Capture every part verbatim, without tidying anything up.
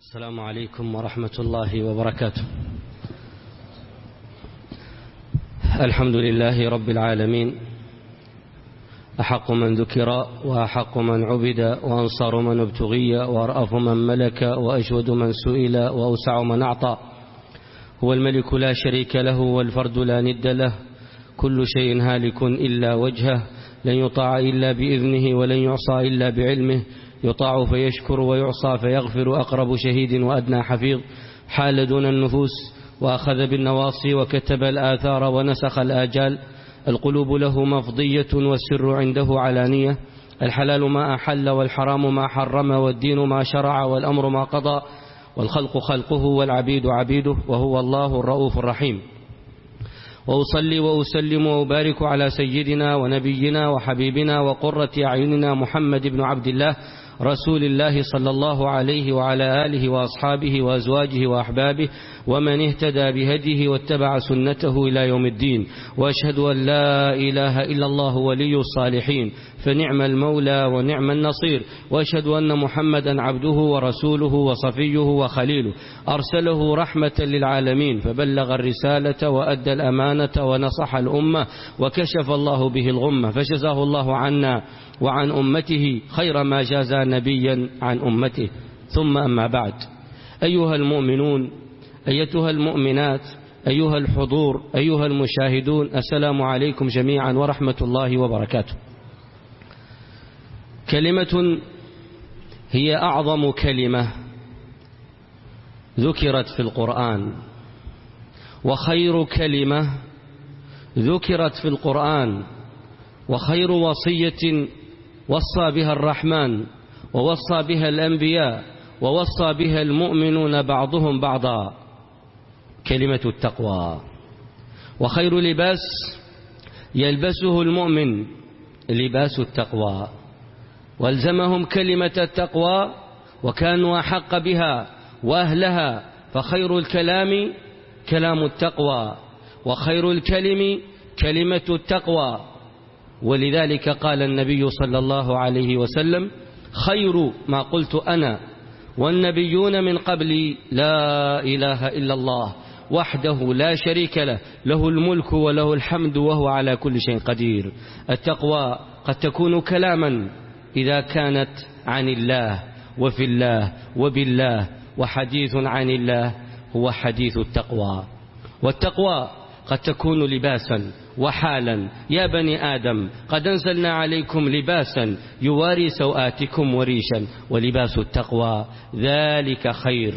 السلام عليكم ورحمة الله وبركاته. الحمد لله رب العالمين، أحق من ذكر وأحق من عبد وأنصر من ابتغي وأرأف من ملك وأجود من سئل وأوسع من أعطى. هو الملك لا شريك له والفرد لا ند له، كل شيء هالك إلا وجهه، لن يطاع إلا بإذنه ولن يعصى إلا بعلمه، يطاع فيشكر ويعصى فيغفر، أقرب شهيد وأدنى حفيظ، حال دون النفوس وأخذ بالنواصي وكتب الآثار ونسخ الآجال. القلوب له مفضية والسر عنده علانية، الحلال ما أحل والحرام ما حرم، والدين ما شرع والأمر ما قضى، والخلق خلقه والعبيد عبيده، وهو الله الرؤوف الرحيم. وأصلي وأسلم وأبارك على سيدنا ونبينا وحبيبنا وقرة أعيننا محمد بن عبد الله رسول الله صلى الله عليه وعلى آله وأصحابه وأزواجه وأحبابه ومن اهتدى بهديه واتبع سنته إلى يوم الدين. وأشهد أن لا إله إلا الله ولي الصالحين، فنعم المولى ونعم النصير. وأشهد أن محمدا عبده ورسوله وصفيه وخليله، أرسله رحمة للعالمين، فبلغ الرسالة وأدى الأمانة ونصح الأمة وكشف الله به الغمة، فجزاه الله عنا وعن أمته خير ما جاز نبيا عن أمته. ثم أما بعد، أيها المؤمنون، أيتها المؤمنات، أيها الحضور، أيها المشاهدون، السلام عليكم جميعا ورحمة الله وبركاته. كلمة هي أعظم كلمة ذكرت في القرآن، وخير كلمة ذكرت في القرآن، وخير وصية وصى بها الرحمن ووصى بها الأنبياء ووصى بها المؤمنون بعضهم بعضا، كلمة التقوى. وخير لباس يلبسه المؤمن لباس التقوى، والزمهم كلمة التقوى وكانوا أحق بها وأهلها، فخير الكلام كلام التقوى، وخير الكلم كلمة التقوى. ولذلك قال النبي صلى الله عليه وسلم: خير ما قلت أنا والنبيون من قبلي لا إله إلا الله وحده لا شريك له، له الملك وله الحمد وهو على كل شيء قدير. التقوى قد تكون كلاما إذا كانت عن الله وفي الله وبالله، وحديث عن الله هو حديث التقوى. والتقوى قد تكون لباسا وحالا. يا بني آدم قد أنزلنا عليكم لباسا يواري سوآتكم وريشا، ولباس التقوى ذلك خير.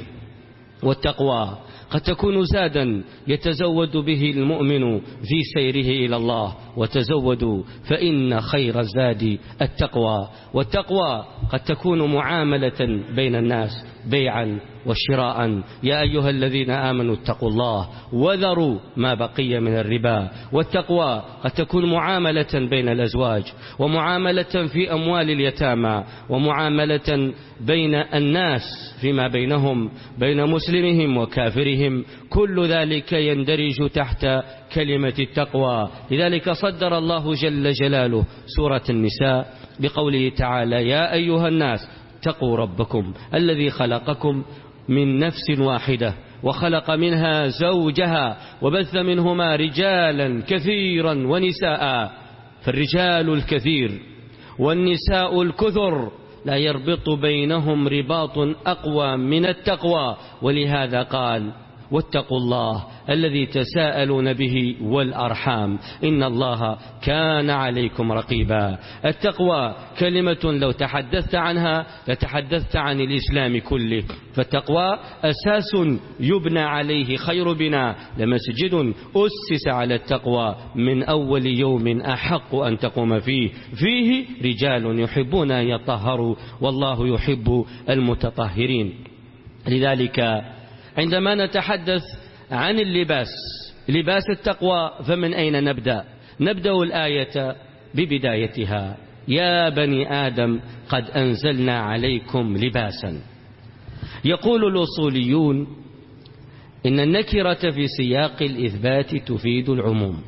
والتقوى قد تكون زادا يتزود به المؤمن في سيره إلى الله، وتزودوا فإن خير الزاد التقوى. والتقوى قد تكون معاملة بين الناس، بيعا وشراء. يا أيها الذين آمنوا اتقوا الله وذروا ما بقي من الربا. والتقوى قد تكون معاملة بين الأزواج، ومعاملة في أموال اليتامى، ومعاملة بين الناس فيما بينهم، بين مسلمهم وكافرهم، كل ذلك يندرج تحت كلمة التقوى. لذلك صدر الله جل جلاله سورة النساء بقوله تعالى: يا أيها الناس اتقوا ربكم الذي خلقكم من نفس واحدة وخلق منها زوجها وبث منهما رجالا كثيرا ونساء. فالرجال الكثير والنساء الكثر لا يربط بينهم رباط أقوى من التقوى. ولهذا قال: واتقوا الله الذي تساءلون به والأرحام إن الله كان عليكم رقيبا. التقوى كلمة لو تحدثت عنها لتحدثت عن الإسلام كله، فالتقوى أساس يبنى عليه خير بناء، لمسجد أسس على التقوى من أول يوم أحق أن تقوم فيه، فيه رجال يحبون أن يطهروا والله يحب المتطهرين. لذلك عندما نتحدث عن اللباس، لباس التقوى، فمن أين نبدأ؟ نبدأ الآية ببدايتها: يا بني آدم قد أنزلنا عليكم لباسا. يقول الأصوليون إن النكرة في سياق الإثبات تفيد العموم.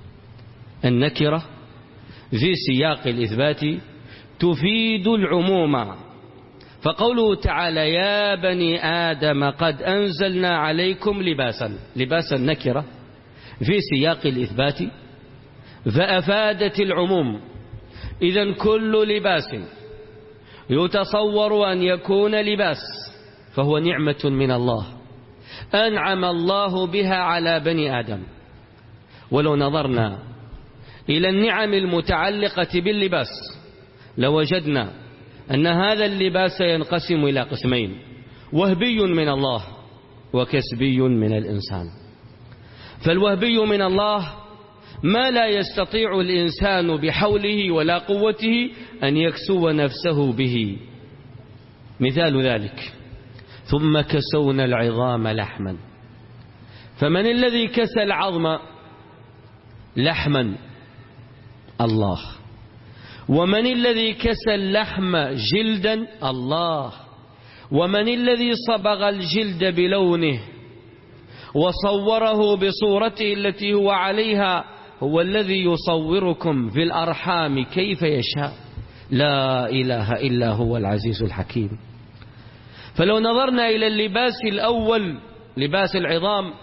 النكرة في سياق الإثبات تفيد العموم، فقوله تعالى يا بني آدم قد أنزلنا عليكم لباسا، لباسا نكرة في سياق الإثبات فأفادت العموم. إذن كل لباس يتصور أن يكون لباس فهو نعمة من الله أنعم الله بها على بني آدم. ولو نظرنا إلى النعم المتعلقة باللباس لوجدنا أن هذا اللباس ينقسم إلى قسمين: وهبي من الله وكسبي من الإنسان. فالوهبي من الله ما لا يستطيع الإنسان بحوله ولا قوته أن يكسو نفسه به. مثال ذلك: ثم كسونا العظام لحما. فمن الذي كسى العظم لحما؟ الله. ومن الذي كسى اللحم جلدا؟ الله. ومن الذي صبغ الجلد بلونه وصوره بصورته التي هو عليها؟ هو الذي يصوركم في الأرحام كيف يشاء. لا إله إلا هو العزيز الحكيم. فلو نظرنا إلى اللباس الأول لباس العظام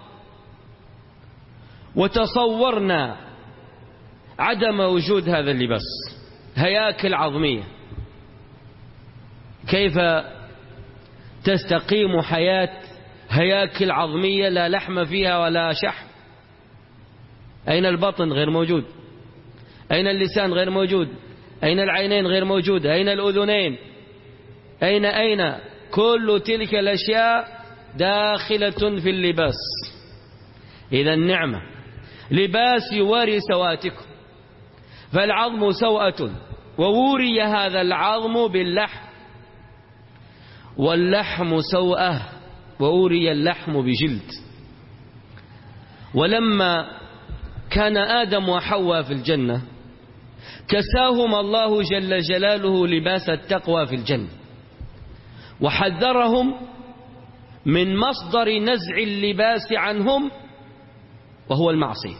وتصورنا عدم وجود هذا اللباس، هياكل عظمية، كيف تستقيم حياة هياكل عظمية لا لحم فيها ولا شحم؟ أين البطن؟ غير موجود. أين اللسان؟ غير موجود. أين العينين؟ غير موجود. أين الأذنين؟ أين أين كل تلك الأشياء داخلة في اللباس. إذا النعمة لباس يواري سواتكم، فالعظم سوءة ووري هذا العظم باللحم، واللحم سوءة ووري اللحم بجلد. ولما كان آدم وحواء في الجنة كساهما الله جل جلاله لباس التقوى في الجنة، وحذرهم من مصدر نزع اللباس عنهم وهو المعصية.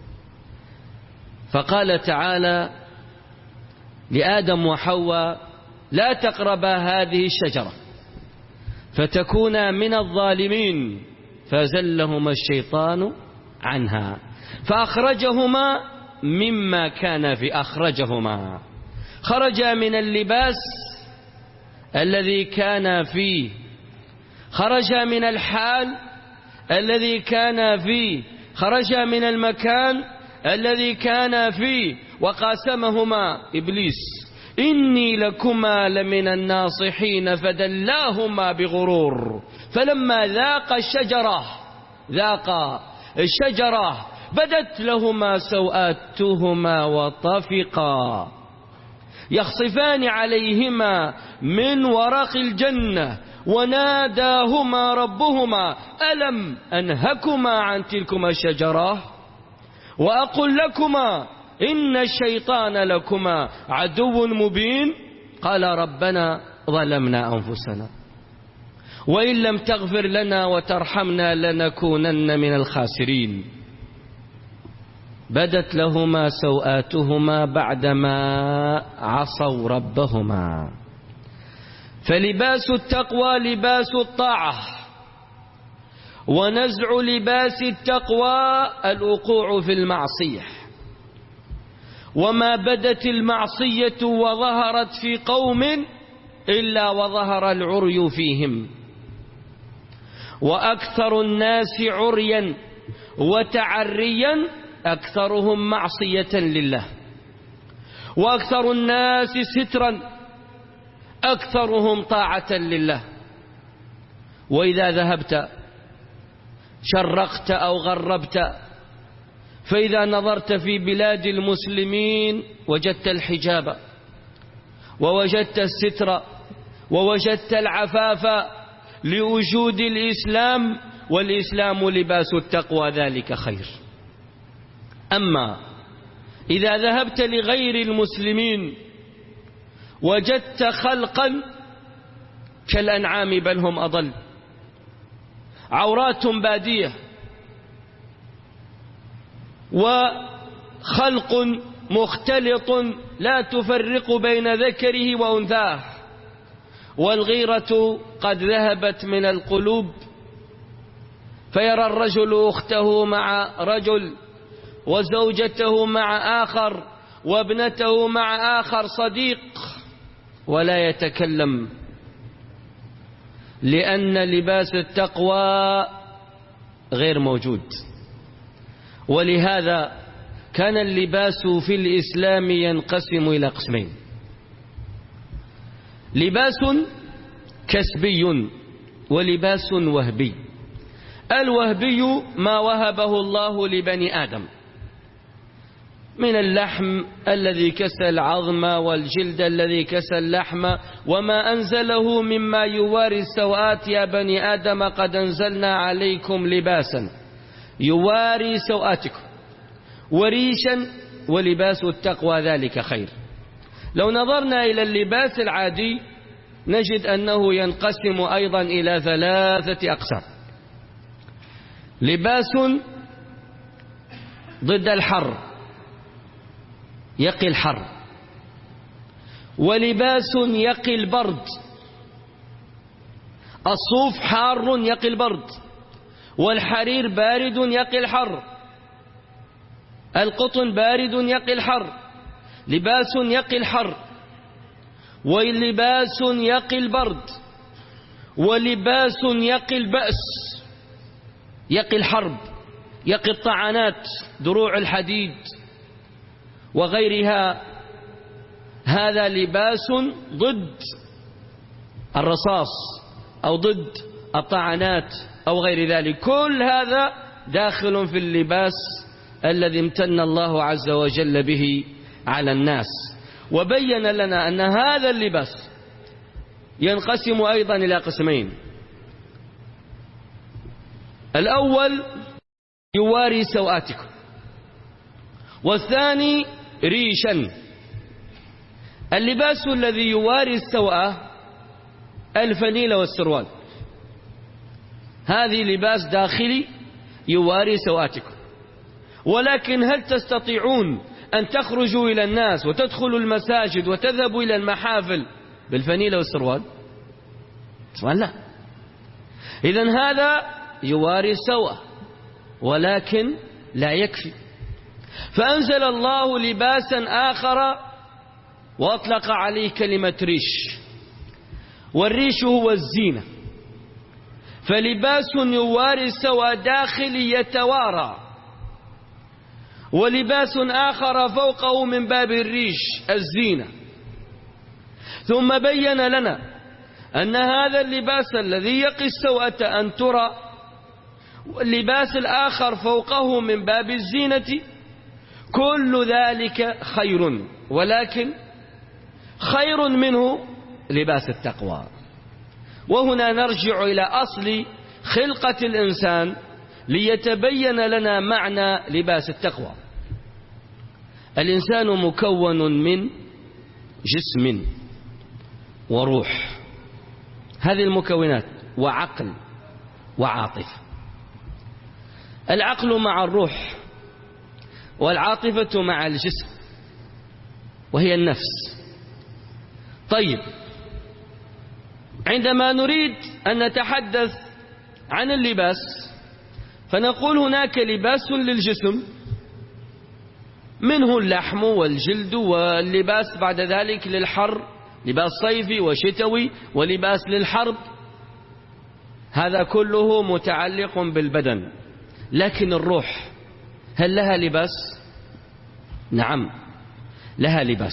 فقال تعالى لآدم وحواء لا تقربا هذه الشجرة فتكونا من الظالمين، فزلهما الشيطان عنها فأخرجهما مما كان في أخرجهما، خرجا من اللباس الذي كان فيه، خرجا من الحال الذي كان فيه، خرجا من المكان الذي كان فيه. وقاسمهما إبليس إني لكما لمن الناصحين فدلاهما بغرور فلما ذاق الشجرة ذاق الشجرة بدت لهما سوآتهما وطفقا يخصفان عليهما من ورق الجنة وناداهما ربهما ألم أنهكما عن تلكما الشجرة وأقل لكما إن الشيطان لكما عدو مبين قال ربنا ظلمنا أنفسنا وإن لم تغفر لنا وترحمنا لنكونن من الخاسرين. بدت لهما سوآتهما بعدما عصوا ربهما. فلباس التقوى لباس الطاعة، ونزع لباس التقوى الوقوع في المعصية. وما بدت المعصية وظهرت في قوم إلا وظهر العري فيهم، وأكثر الناس عريا وتعريا أكثرهم معصية لله، وأكثر الناس سترا أكثرهم طاعة لله. وإذا ذهبت شرقت أو غربت فإذا نظرت في بلاد المسلمين وجدت الحجاب ووجدت الستر ووجدت العفاف لوجود الإسلام، والإسلام لباس التقوى ذلك خير. أما إذا ذهبت لغير المسلمين وجدت خلقا كالأنعام بل هم أضل، عورات بادية وخلق مختلط لا تفرق بين ذكره وأنثاه، والغيرة قد ذهبت من القلوب، فيرى الرجل أخته مع رجل، وزوجته مع آخر، وابنته مع آخر صديق، ولا يتكلم، لأن لباس التقوى غير موجود. ولهذا كان اللباس في الإسلام ينقسم إلى قسمين: لباس كسبي ولباس وهبي. الوهبي ما وهبه الله لبني آدم من اللحم الذي كسى العظم والجلد الذي كسى اللحم، وما أنزله مما يواري السوآت. يا بني آدم قد أنزلنا عليكم لباسا يواري سوآتكم وريشا ولباس التقوى ذلك خير. لو نظرنا إلى اللباس العادي نجد أنه ينقسم أيضا إلى ثلاثة أقسام: لباس ضد الحر يقي الحر، ولباس يقي البرد. الصوف حار يقي البرد، والحرير بارد يقي الحر، القطن بارد يقي الحر. لباس يقي الحر، ولباس يقي البرد، ولباس يقي البأس، يقي الحرب، يقي الطعنات، دروع الحديد وغيرها. هذا لباس ضد الرصاص أو ضد الطعنات أو غير ذلك. كل هذا داخل في اللباس الذي امتن الله عز وجل به على الناس. وبين لنا أن هذا اللباس ينقسم أيضا إلى قسمين: الأول يواري سوآتكم، والثاني ريشا. اللباس الذي يواري السوءة الفنيلة والسروال، هذه لباس داخلي يواري سوآتكم. ولكن هل تستطيعون أن تخرجوا إلى الناس وتدخلوا المساجد وتذهبوا إلى المحافل بالفنيلة والسروال؟ سؤال لا. إذن هذا يواري السوءة ولكن لا يكفي، فأنزل الله لباسا آخر وأطلق عليه كلمة ريش. والريش هو الزينة، فلباس يواري السوء داخلي يتوارى، ولباس آخر فوقه من باب الريش الزينة. ثم بين لنا أن هذا اللباس الذي يقي السوءة أن ترى، واللباس الآخر فوقه من باب الزينة، كل ذلك خير، ولكن خير منه لباس التقوى. وهنا نرجع إلى أصل خلقة الإنسان ليتبين لنا معنى لباس التقوى. الإنسان مكون من جسم وروح، هذه المكونات، وعقل وعاطفة. العقل مع الروح، والعاطفة مع الجسم وهي النفس. طيب، عندما نريد أن نتحدث عن اللباس فنقول هناك لباس للجسم منه اللحم والجلد، واللباس بعد ذلك للحر، لباس صيفي وشتوي، ولباس للحرب. هذا كله متعلق بالبدن. لكن الروح هل لها لباس؟ نعم لها لباس،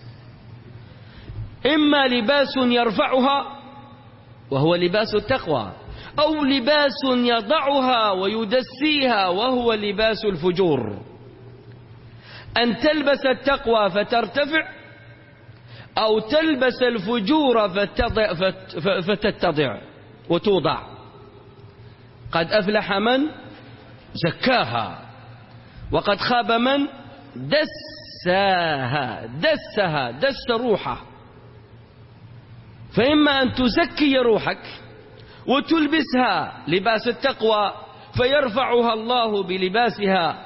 إما لباس يرفعها وهو لباس التقوى، أو لباس يضعها ويدسيها وهو لباس الفجور. أن تلبس التقوى فترتفع، أو تلبس الفجور فتضع فتتضع وتوضع. قد أفلح من زكاها، وقد خاب من دساها دسها دس روحه. فإما أن تزكي روحك وتلبسها لباس التقوى فيرفعها الله بلباسها،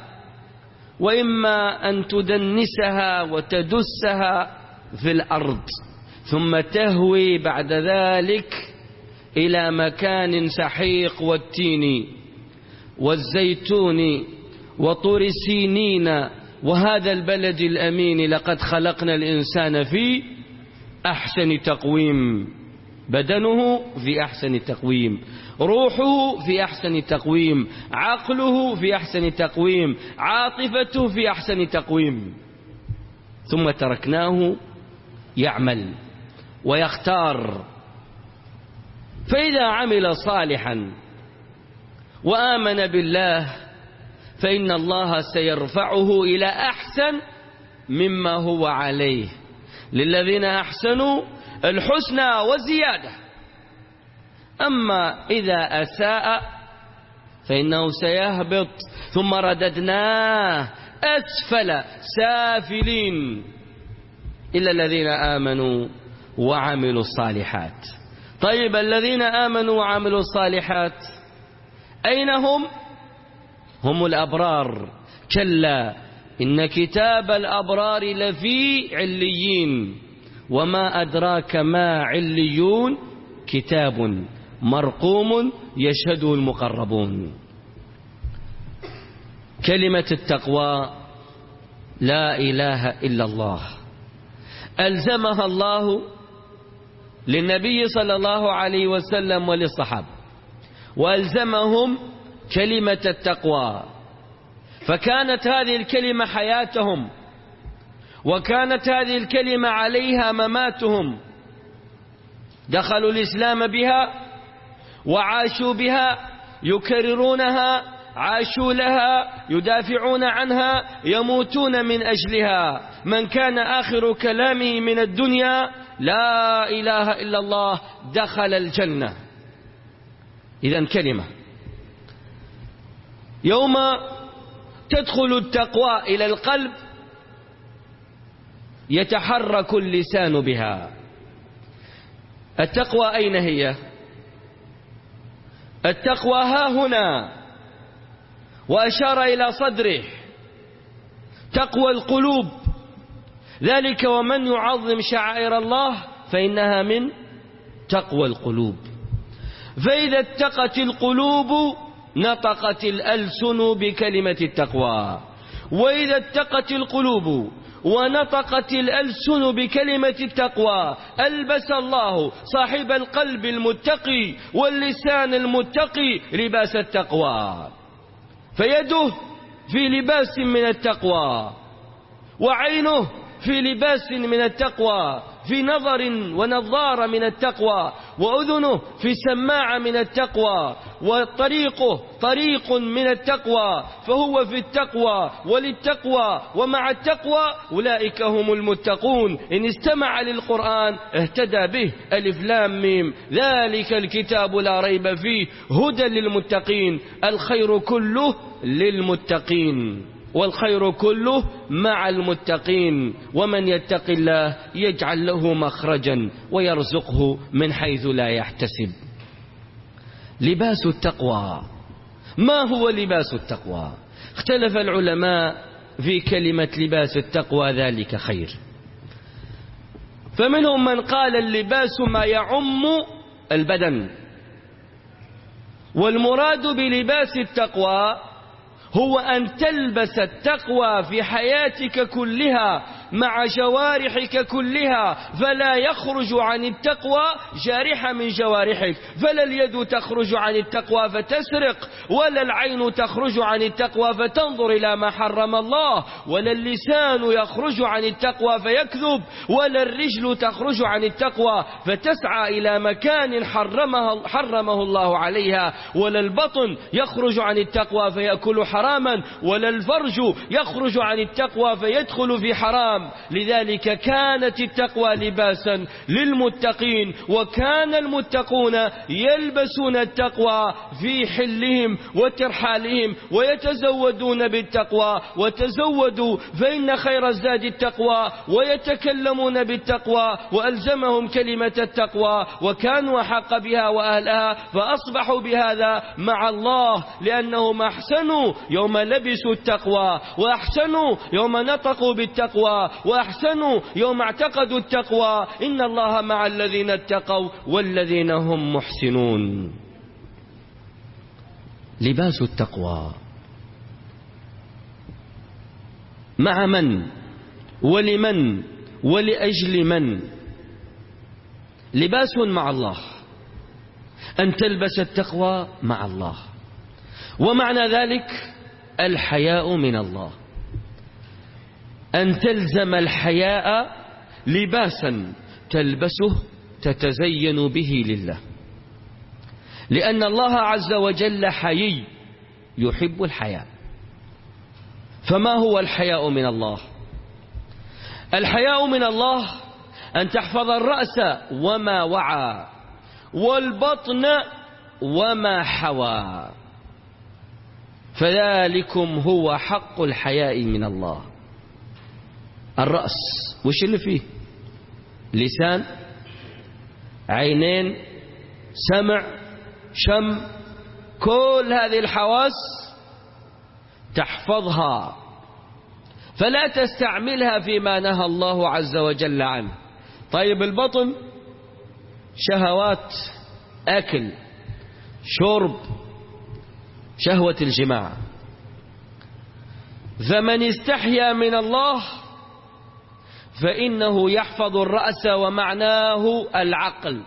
وإما أن تدنسها وتدسها في الأرض ثم تهوي بعد ذلك إلى مكان سحيق والتين والزيتون وطور سينين وهذا البلد الأمين لقد خلقنا الإنسان في أحسن تقويم. بدنه في أحسن تقويم، روحه في أحسن تقويم، عقله في أحسن تقويم، عاطفته في أحسن تقويم. ثم تركناه يعمل ويختار، فإذا عمل صالحا وآمن بالله فإن الله سيرفعه إلى أحسن مما هو عليه. للذين أحسنوا الحسنى وزيادة. أما إذا أساء فإنه سيهبط ثم رددناه أسفل سافلين إلا الذين آمنوا وعملوا الصالحات. طيب الذين آمنوا وعملوا الصالحات أين هم؟ هم الأبرار. كلا إن كتاب الأبرار لفي عليين وما أدراك ما عليون كتاب مرقوم يشهده المقربون. كلمة التقوى لا إله إلا الله ألزمها الله للنبي صلى الله عليه وسلم وللصحابة، وألزمهم كلمة التقوى، فكانت هذه الكلمة حياتهم، وكانت هذه الكلمة عليها مماتهم. دخلوا الإسلام بها وعاشوا بها، يكررونها، عاشوا لها، يدافعون عنها، يموتون من أجلها. من كان آخر كلامه من الدنيا لا إله إلا الله دخل الجنة. إذن كلمة يوم تدخل التقوى إلى القلب يتحرك اللسان بها. التقوى أين هي؟ التقوى ها هنا، وأشار إلى صدره، تقوى القلوب. ذلك ومن يعظم شعائر الله فإنها من تقوى القلوب. فإذا اتقت القلوب نطقت الألسن بكلمة التقوى، وإذا اتقت القلوب ونطقت الألسن بكلمة التقوى ألبس الله صاحب القلب المتقي واللسان المتقي لباس التقوى، فيده في لباس من التقوى، وعينه في لباس من التقوى، في نظر ونظارة من التقوى، وأذنه في سماعة من التقوى، وطريقه طريق من التقوى، فهو في التقوى وللتقوى ومع التقوى أولئك هم المتقون. إن استمع للقرآن اهتدى به. ألف لام ميم ذلك الكتاب لا ريب فيه هدى للمتقين. الخير كله للمتقين والخير كله مع المتقين. ومن يتق الله يجعل له مخرجا ويرزقه من حيث لا يحتسب. لباس التقوى. ما هو لباس التقوى؟ اختلف العلماء في كلمة لباس التقوى ذلك خير. فمنهم من قال اللباس ما يعم البدن، والمراد بلباس التقوى هو أن تلبس التقوى في حياتك كلها مع جوارحك كلها، فلا يخرج عن التقوى جارحة من جوارحك. فلا اليد تخرج عن التقوى فتسرق، ولا العين تخرج عن التقوى فتنظر إلى ما حرم الله، ولا اللسان يخرج عن التقوى فيكذب، ولا الرجل تخرج عن التقوى فتسعى إلى مكان حرمه, حرمه الله عليها، ولا البطن يخرج عن التقوى فيأكل حراما، ولا الفرج يخرج عن التقوى فيدخل في حرام. لذلك كانت التقوى لباسا للمتقين، وكان المتقون يلبسون التقوى في حلهم وترحالهم، ويتزودون بالتقوى. وتزودوا فإن خير الزاد التقوى، ويتكلمون بالتقوى، وألزمهم كلمة التقوى، وكانوا أحق بها وأهلها، فأصبحوا بهذا مع الله، لأنهم أحسنوا يوم لبسوا التقوى، وأحسنوا يوم نطقوا بالتقوى، وأحسنوا يوم اعتقدوا التقوى إن الله مع الذين اتقوا والذين هم محسنون. لباس التقوى مع من ولمن ولأجل من؟ لباس مع الله، أن تلبس التقوى مع الله، ومعنى ذلك الحياء من الله، أن تلزم الحياء لباسا تلبسه تتزين به لله، لأن الله عز وجل حيي يحب الحياء. فما هو الحياء من الله؟ الحياء من الله أن تحفظ الرأس وما وعى والبطن وما حوى، فذلكم هو حق الحياء من الله. الرأس وش اللي فيه؟ لسان، عينين، سمع، شم، كل هذه الحواس تحفظها فلا تستعملها فيما نهى الله عز وجل عنه. طيب البطن شهوات، أكل، شرب، شهوة الجماع. فمن استحيا من الله فإنه يحفظ الرأس ومعناه العقل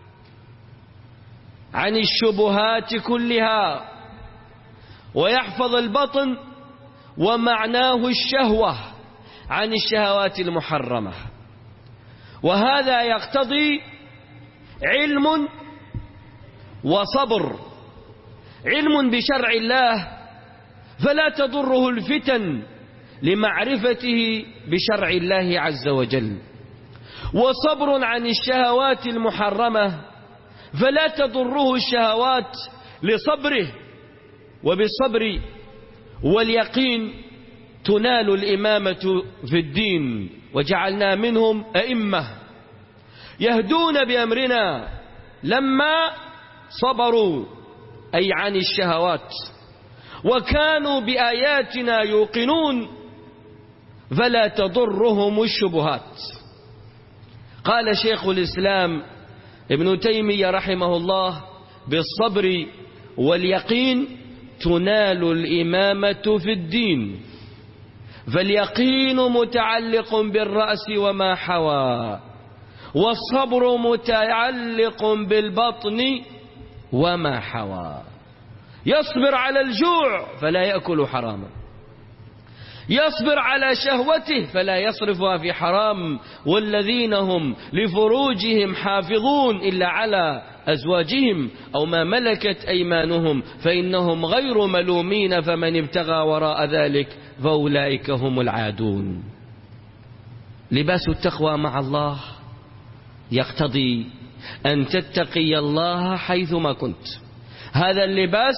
عن الشبهات كلها، ويحفظ البطن ومعناه الشهوة عن الشهوات المحرمة. وهذا يقتضي علم وصبر، علم بشرع الله فلا تضره الفتن لمعرفته بشرع الله عز وجل، وصبر عن الشهوات المحرمة فلا تضره الشهوات لصبره، وبالصبر واليقين تنال الإمامة في الدين. وجعلنا منهم أئمة يهدون بأمرنا لما صبروا، أي عن الشهوات، وكانوا بآياتنا يوقنون فلا تضرهم الشبهات. قال شيخ الإسلام ابن تيمية رحمه الله: بالصبر واليقين تنال الإمامة في الدين، فاليقين متعلق بالرأس وما حوى، والصبر متعلق بالبطن وما حوى. يصبر على الجوع فلا يأكل حراما، يصبر على شهوته فلا يصرفها في حرام، والذين هم لفروجهم حافظون إلا على أزواجهم أو ما ملكت أيمانهم فإنهم غير ملومين، فمن ابتغى وراء ذلك فأولئك هم العادون. لباس التقوى مع الله يقتضي أن تتقي الله حيثما كنت. هذا اللباس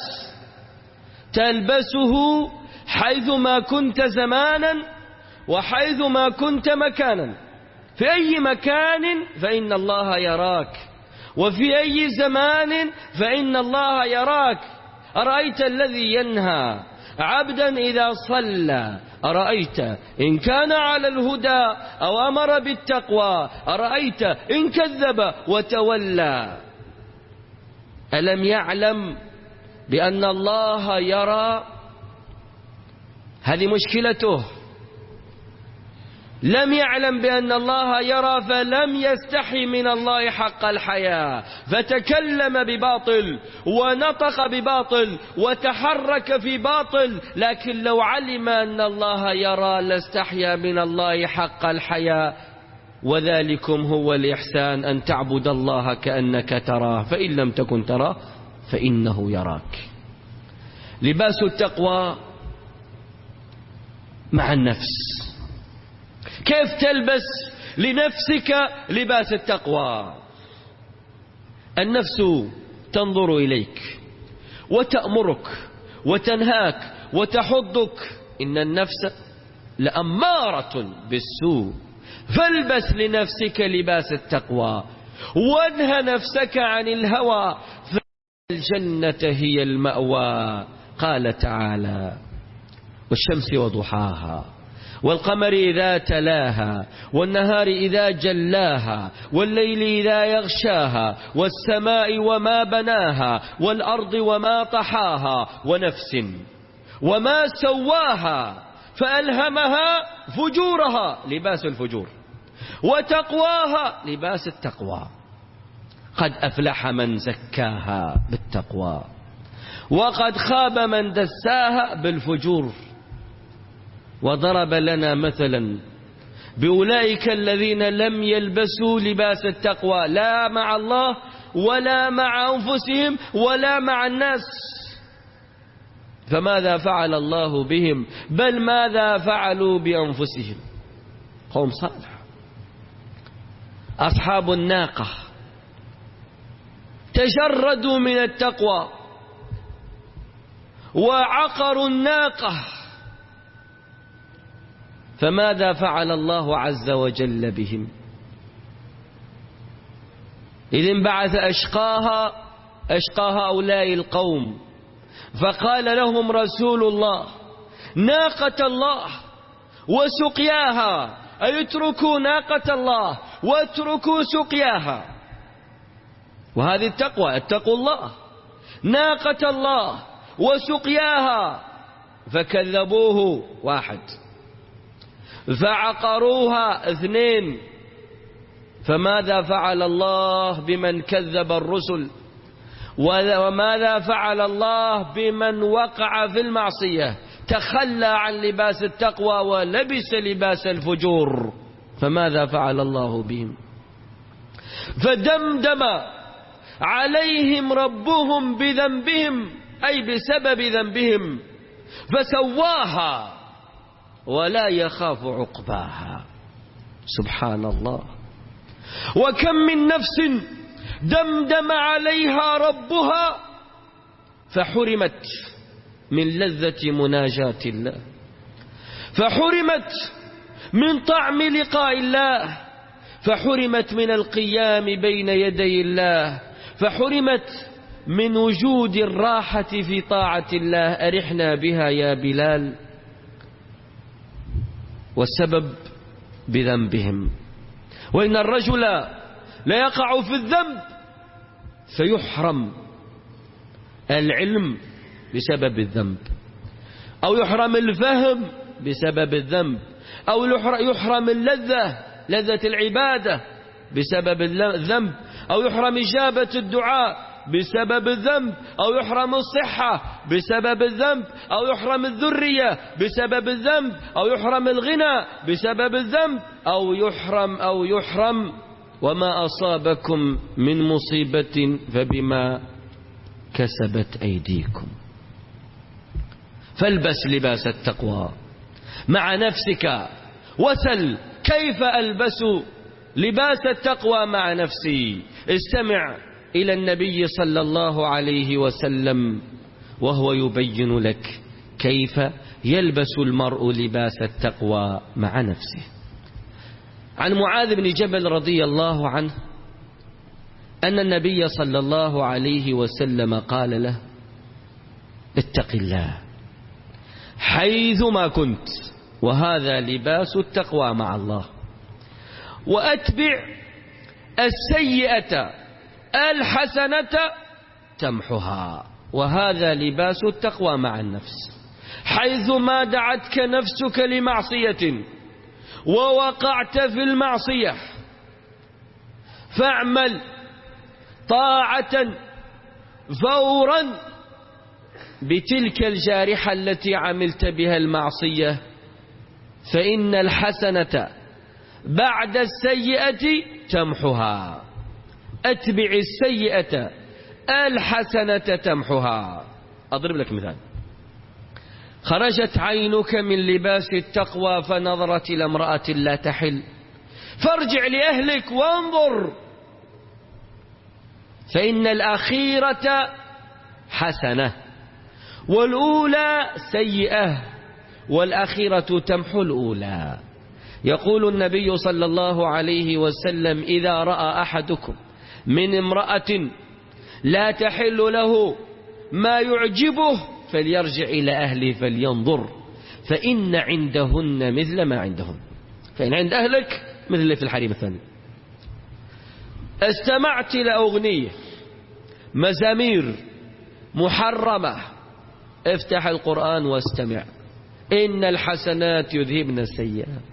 تلبسه حيثما كنت زمانا وحيثما كنت مكانا. في أي مكان فإن الله يراك، وفي أي زمان فإن الله يراك. أرأيت الذي ينهى عبدا إذا صلى، أرأيت إن كان على الهدى أو أمر بالتقوى، أرأيت إن كذب وتولى. ألم يعلم بأن الله يرى؟ هذه مشكلته. لم يعلم بأن الله يرى فلم يستحي من الله حق الحياء، فتكلم بباطل ونطق بباطل وتحرك في باطل. لكن لو علم أن الله يرى لاستحيا من الله حق الحياء. وذلكم هو الإحسان، أن تعبد الله كأنك تراه، فإن لم تكن تراه فإنه يراك. لباس التقوى مع النفس. كيف تلبس لنفسك لباس التقوى؟ النفس تنظر إليك وتأمرك وتنهاك وتحضك. إن النفس لأمارة بالسوء، فالبس لنفسك لباس التقوى وانهى نفسك عن الهوى، فالجنة هي المأوى. قال تعالى: والشمس وضحاها والقمر إذا تلاها والنهار إذا جلاها والليل إذا يغشاها والسماء وما بناها والأرض وما طحاها ونفس وما سواها فألهمها فجورها لباس الفجور وتقواها لباس التقوى. قد أفلح من زكاها بالتقوى وقد خاب من دساها بالفجور. وضرب لنا مثلا بأولئك الذين لم يلبسوا لباس التقوى لا مع الله ولا مع أنفسهم ولا مع الناس. فماذا فعل الله بهم؟ بل ماذا فعلوا بأنفسهم؟ قوم صالح أصحاب الناقة تجردوا من التقوى وعقروا الناقة، فماذا فعل الله عز وجل بهم؟ إذ انبعث أشقاها أشقى هؤلاء القوم فقال لهم رسول الله ناقة الله وسقياها، أي اتركوا ناقة الله واتركوا سقياها. وهذه التقوى، اتقوا الله. ناقة الله وسقياها فكذبوه واحد، فعقروها اثنين. فماذا فعل الله بمن كذب الرسل؟ وماذا فعل الله بمن وقع في المعصية؟ تخلى عن لباس التقوى ولبس لباس الفجور. فماذا فعل الله بهم؟ فدمدم عليهم ربهم بذنبهم، أي بسبب ذنبهم، فسواها ولا يخاف عقباها. سبحان الله. وكم من نفس دمدم عليها ربها فحرمت من لذة مناجاة الله، فحرمت من طعم لقاء الله، فحرمت من القيام بين يدي الله، فحرمت من وجود الراحة في طاعة الله. أرحنا بها يا بلال. والسبب بذنبهم. وإن الرجل لا يقع في الذنب فيحرم العلم بسبب الذنب، أو يحرم الفهم بسبب الذنب، أو يحرم اللذة لذة العبادة بسبب الذنب، أو يحرم إجابة الدعاء بسبب الذنب، أو يحرم الصحة بسبب الذنب، أو يحرم الذرية بسبب الذنب، أو يحرم الغنى بسبب الذنب، أو يحرم أو يحرم وما أصابكم من مصيبة فبما كسبت أيديكم. فالبس لباس التقوى مع نفسك، وسل كيف ألبس لباس التقوى مع نفسي. استمع إلى النبي صلى الله عليه وسلم وهو يبين لك كيف يلبس المرء لباس التقوى مع نفسه. عن معاذ بن جبل رضي الله عنه أن النبي صلى الله عليه وسلم قال له اتق الله حيثما كنت، وهذا لباس التقوى مع الله، وأتبع السيئة الحسنة تمحها، وهذا لباس التقوى مع النفس. حيثما دعتك نفسك لمعصية ووقعت في المعصية فاعمل طاعة فورا بتلك الجارحة التي عملت بها المعصية، فإن الحسنة بعد السيئة تمحها. أتبع السيئة الحسنة تمحها. أضرب لك مثال. خرجت عينك من لباس التقوى فنظرت إلى امرأة لا تحل، فارجع لأهلك وانظر، فإن الأخيرة حسنة والأولى سيئة، والأخيرة تمحو الأولى. يقول النبي صلى الله عليه وسلم إذا رأى أحدكم من امرأة لا تحل له ما يعجبه فليرجع إلى أهله فلينظر، فإن عندهن مثل ما عندهم. فإن عند أهلك مثل اللي في الحريم الثاني. استمعت إلى أغنية مزامير محرمة، افتح القرآن واستمع، إن الحسنات يذهبن السيئات.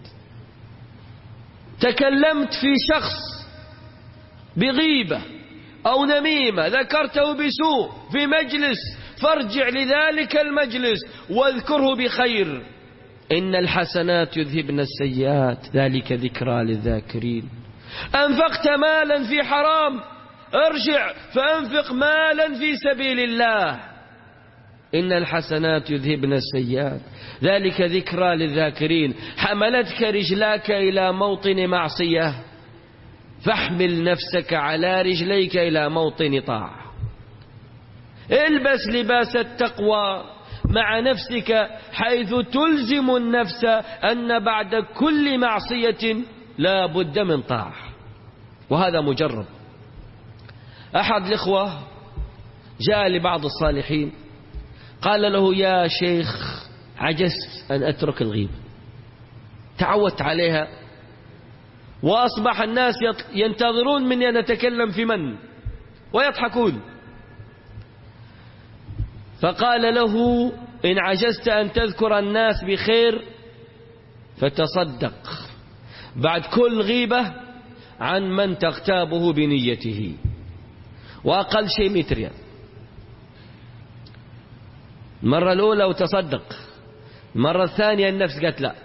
تكلمت في شخص بغيبة أو نميمة، ذكرته بسوء في مجلس، فارجع لذلك المجلس واذكره بخير، إن الحسنات يذهبن السيئات، ذلك ذكرى للذاكرين. أنفقت مالا في حرام، ارجع فأنفق مالا في سبيل الله، إن الحسنات يذهبن السيئات، ذلك ذكرى للذاكرين. حملتك رجلاك إلى موطن معصية، فاحمل نفسك على رجليك إلى موطن طاعة. البس لباس التقوى مع نفسك، حيث تلزم النفس أن بعد كل معصية لا بد من طاعة، وهذا مجرب. أحد الإخوة جاء لبعض الصالحين قال له: يا شيخ، عجزت أن أترك الغيبة، تعودت عليها، وأصبح الناس ينتظرون مني أن أتكلم في من ويضحكون. فقال له: إن عجزت أن تذكر الناس بخير فتصدق بعد كل غيبة عن من تغتابه بنيته، وأقل شيء مئة ريال. المرة الأولى وتصدق، المرة الثانية النفس قالت لا،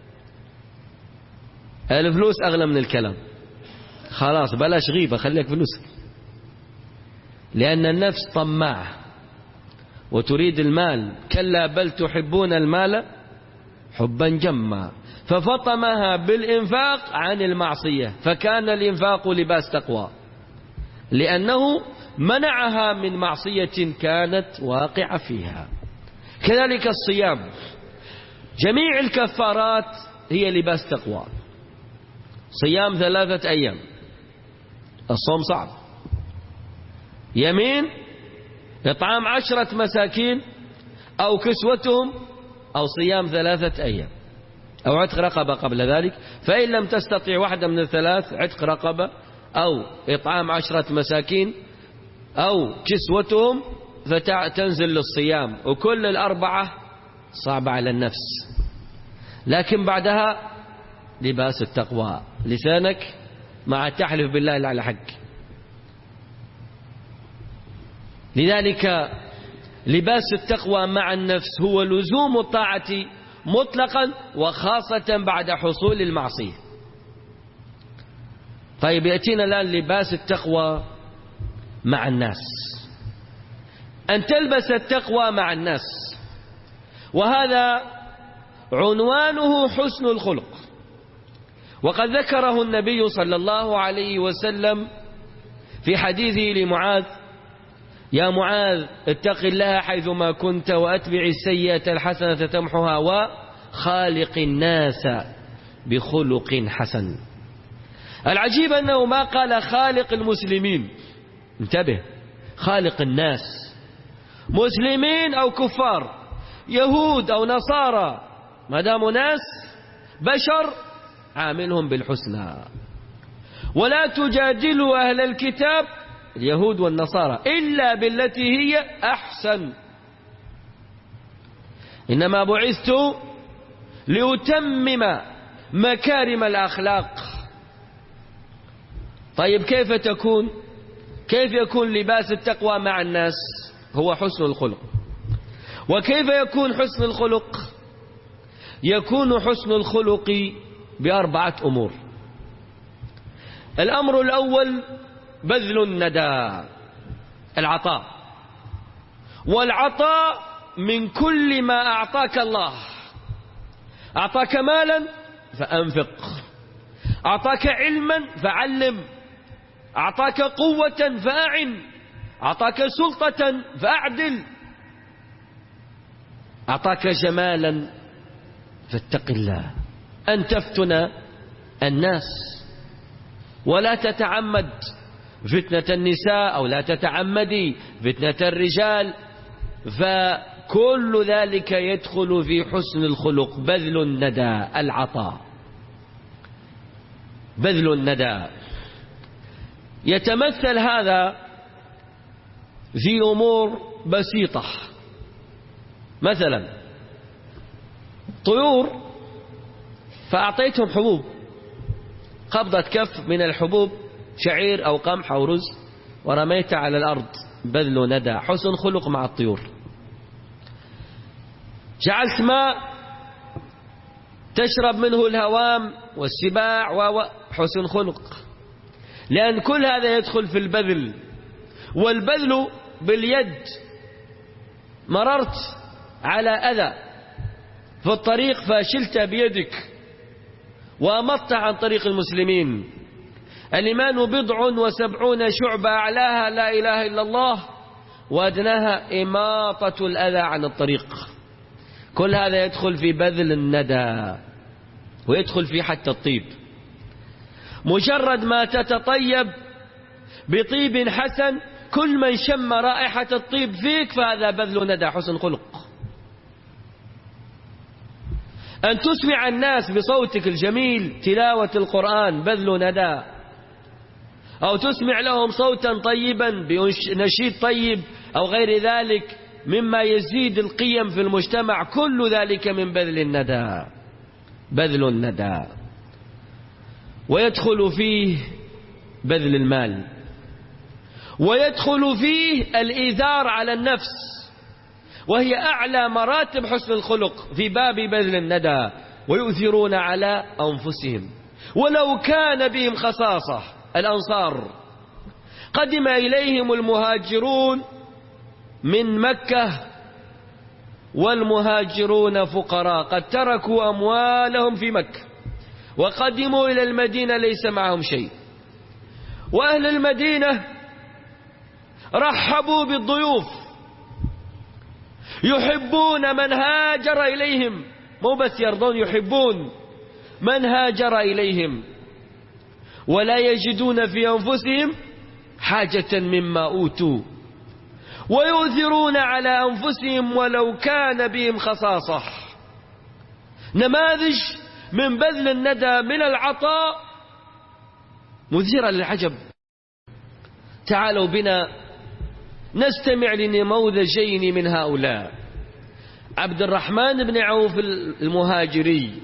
الفلوس أغلى من الكلام، خلاص بلاش غيبة، خليك فلوسك، لأن النفس طماعة وتريد المال. كلا بل تحبون المال حبا جما، ففطمها بالإنفاق عن المعصية، فكان الإنفاق لباس تقوى، لأنه منعها من معصية كانت واقعة فيها. كذلك الصيام، جميع الكفارات هي لباس تقوى. صيام ثلاثة أيام، الصوم صعب، يمين، إطعام عشرة مساكين أو كسوتهم، أو صيام ثلاثة أيام، أو عتق رقبة قبل ذلك، فإن لم تستطيع واحدة من الثلاث، عتق رقبة أو إطعام عشرة مساكين أو كسوتهم، فتنزل للصيام. وكل الأربعة صعبة على النفس، لكن بعدها لباس التقوى، لسانك مع تحلف بالله على حق. لذلك لباس التقوى مع النفس هو لزوم الطاعة مطلقا، وخاصة بعد حصول المعصية. طيب، يأتينا الآن لباس التقوى مع الناس. أن تلبس التقوى مع الناس، وهذا عنوانه حسن الخلق. وقد ذكره النبي صلى الله عليه وسلم في حديثه لمعاذ: يا معاذ، اتق الله حيثما كنت، وأتبع السيئة الحسنة تمحها، وخالق الناس بخلق حسن. العجيب أنه ما قال خالق المسلمين، انتبه، خالق الناس، مسلمين أو كفار، يهود أو نصارى، ما داموا ناس بشر عاملهم بالحسنى. ولا تجادلوا أهل الكتاب، اليهود والنصارى، إلا بالتي هي أحسن، إنما بعثت لأتمم مكارم الأخلاق. طيب، كيف تكون كيف يكون لباس التقوى مع الناس؟ هو حسن الخلق. وكيف يكون حسن الخلق؟ يكون حسن الخلق بأربعة أمور. الأمر الأول بذل الندى، العطاء، والعطاء من كل ما أعطاك الله. أعطاك مالا فأنفق، أعطاك علما فعلم، أعطاك قوة فأعن، أعطاك سلطة فأعدل، أعطاك جمالا فاتق الله. أن تفتن الناس، ولا تتعمد فتنة النساء، أو لا تتعمدي فتنة الرجال كل ذلك يدخل في حسن الخلق. بذل الندى، العطاء، بذل الندى. يتمثل هذا في أمور بسيطة. مثلا طيور فأعطيتهم حبوب، قبضة كف من الحبوب، شعير أو قمح أو رز، ورميت على الأرض. بذل ندى، حسن خلق مع الطيور. جعلت ماء تشرب منه الهوام والسباع، وحسن خلق. لأن كل هذا يدخل في البذل. والبذل باليد. مررت على أذى في الطريق فشلت بيدك وأمضت عن طريق المسلمين. الإيمان بضع وسبعون شعبة، أعلاها لا إله إلا الله، وأدناها إماطة الأذى عن الطريق. كل هذا يدخل في بذل الندى، ويدخل في حتى الطيب. مجرد ما تتطيب بطيب حسن، كل من شم رائحة الطيب فيك فهذا بذل ندى، حسن خلق. أن تسمع الناس بصوتك الجميل تلاوة القرآن، بذل ندى. أو تسمع لهم صوتا طيبا بنشيد طيب أو غير ذلك مما يزيد القيم في المجتمع، كل ذلك من بذل الندى، بذل الندى. ويدخل فيه بذل المال، ويدخل فيه الإيثار على النفس، وهي أعلى مراتب حسن الخلق في باب بذل الندى. ويؤثرون على أنفسهم ولو كان بهم خصاصة. الأنصار قدم إليهم المهاجرون من مكة، والمهاجرون فقراء قد تركوا أموالهم في مكة وقدموا إلى المدينة ليس معهم شيء. وأهل المدينة رحبوا بالضيوف، يحبون من هاجر إليهم، مو بس يرضون، يحبون من هاجر إليهم، ولا يجدون في أنفسهم حاجة مما أوتوا، ويؤثرون على أنفسهم ولو كان بهم خصاصة. نماذج من بذل الندى من العطاء مثيرة للعجب. تعالوا بنا نستمع لنموذجين من هؤلاء. عبد الرحمن بن عوف المهاجري،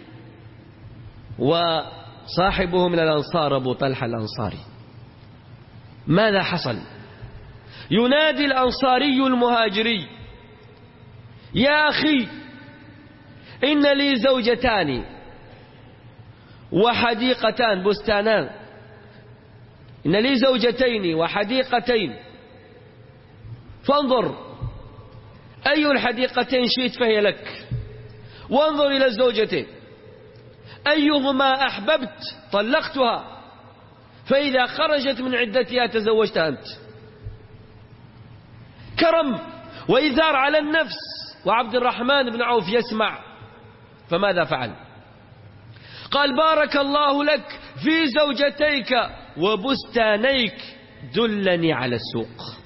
وصاحبه من الأنصار أبو طلحة الأنصاري. ماذا حصل؟ ينادي الأنصاري المهاجري: يا أخي، إن لي زوجتان وحديقتان، بستانان، إن لي زوجتين وحديقتين، فانظر أي الحديقتين شئت فهي لك، وانظر إلى الزوجتين أيهما أحببت طلقتها، فإذا خرجت من عدتها تزوجت أنت. كرم وإيثار على النفس. وعبد الرحمن بن عوف يسمع، فماذا فعل؟ قال: بارك الله لك في زوجتيك وبستانيك، دلني على السوق.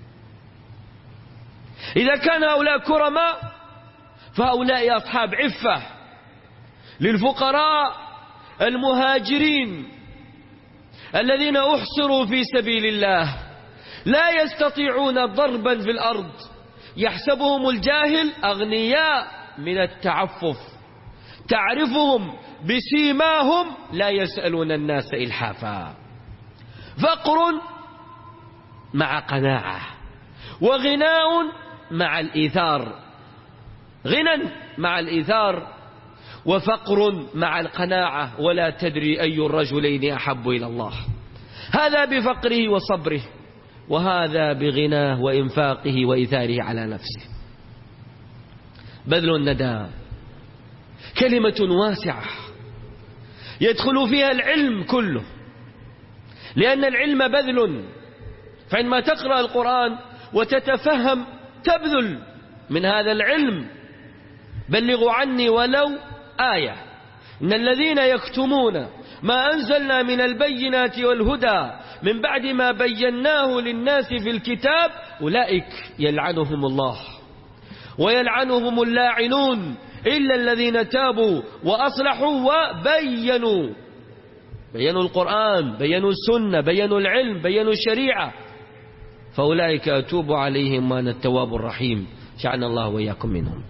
إذا كان هؤلاء كرماء فهؤلاء أصحاب عفة. للفقراء المهاجرين الذين أحصروا في سبيل الله لا يستطيعون ضربا في الأرض، يحسبهم الجاهل أغنياء من التعفف، تعرفهم بسيماهم لا يسألون الناس إلحافا. فقر مع قناعة، وغناء مع الإيثار، غنى مع الإيثار، وفقر مع القناعة، ولا تدري أي الرجلين أحب إلى الله. هذا بفقره وصبره، وهذا بغناه وإنفاقه وإيثاره على نفسه. بذل الندى كلمة واسعة يدخل فيها العلم كله، لأن العلم بذل. فعندما تقرأ القرآن وتتفهم تبذل من هذا العلم. بلغوا عني ولو آية. إن الذين يكتمون ما أنزلنا من البينات والهدى من بعد ما بيناه للناس في الكتاب أولئك يلعنهم الله ويلعنهم اللاعنون إلا الذين تابوا وأصلحوا وبينوا، بينوا القرآن، بينوا السنة، بينوا العلم، بينوا الشريعة، فأولئك أتوب عليهم وأنا التواب الرحيم، جعلنا الله وإياكم منهم.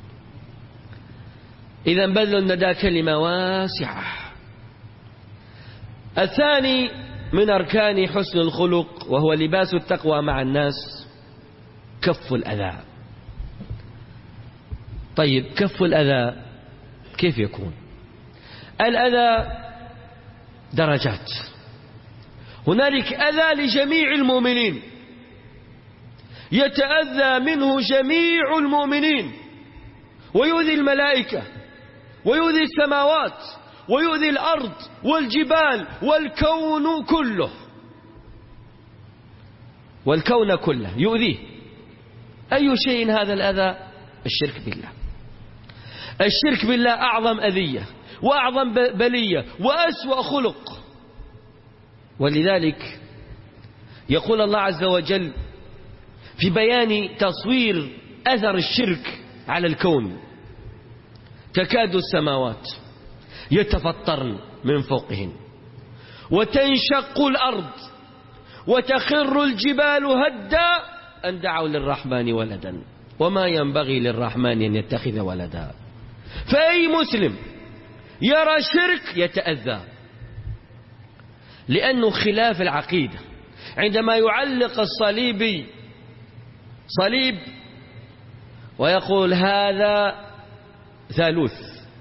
إذا بذل الندى كلمة واسعة. الثاني من أركان حسن الخلق وهو لباس التقوى مع الناس كف الأذى. طيب كف الأذى كيف يكون؟ الأذى درجات، هنالك أذى لجميع المؤمنين يتأذى منه جميع المؤمنين، ويؤذي الملائكة ويؤذي السماوات ويؤذي الأرض والجبال والكون كله، والكون كله يؤذيه. أي شيء هذا الأذى؟ الشرك بالله. الشرك بالله أعظم أذية وأعظم بلية وأسوأ خلق. ولذلك يقول الله عز وجل في بيان تصوير أثر الشرك على الكون: تكاد السماوات يتفطرن من فوقهن وتنشق الأرض وتخر الجبال هدا أن دعوا للرحمن ولدا وما ينبغي للرحمن أن يتخذ ولدا. فأي مسلم يرى شرك يتأذى، لأنه خلاف العقيدة. عندما يعلق الصليبي صليب ويقول هذا ثالوث،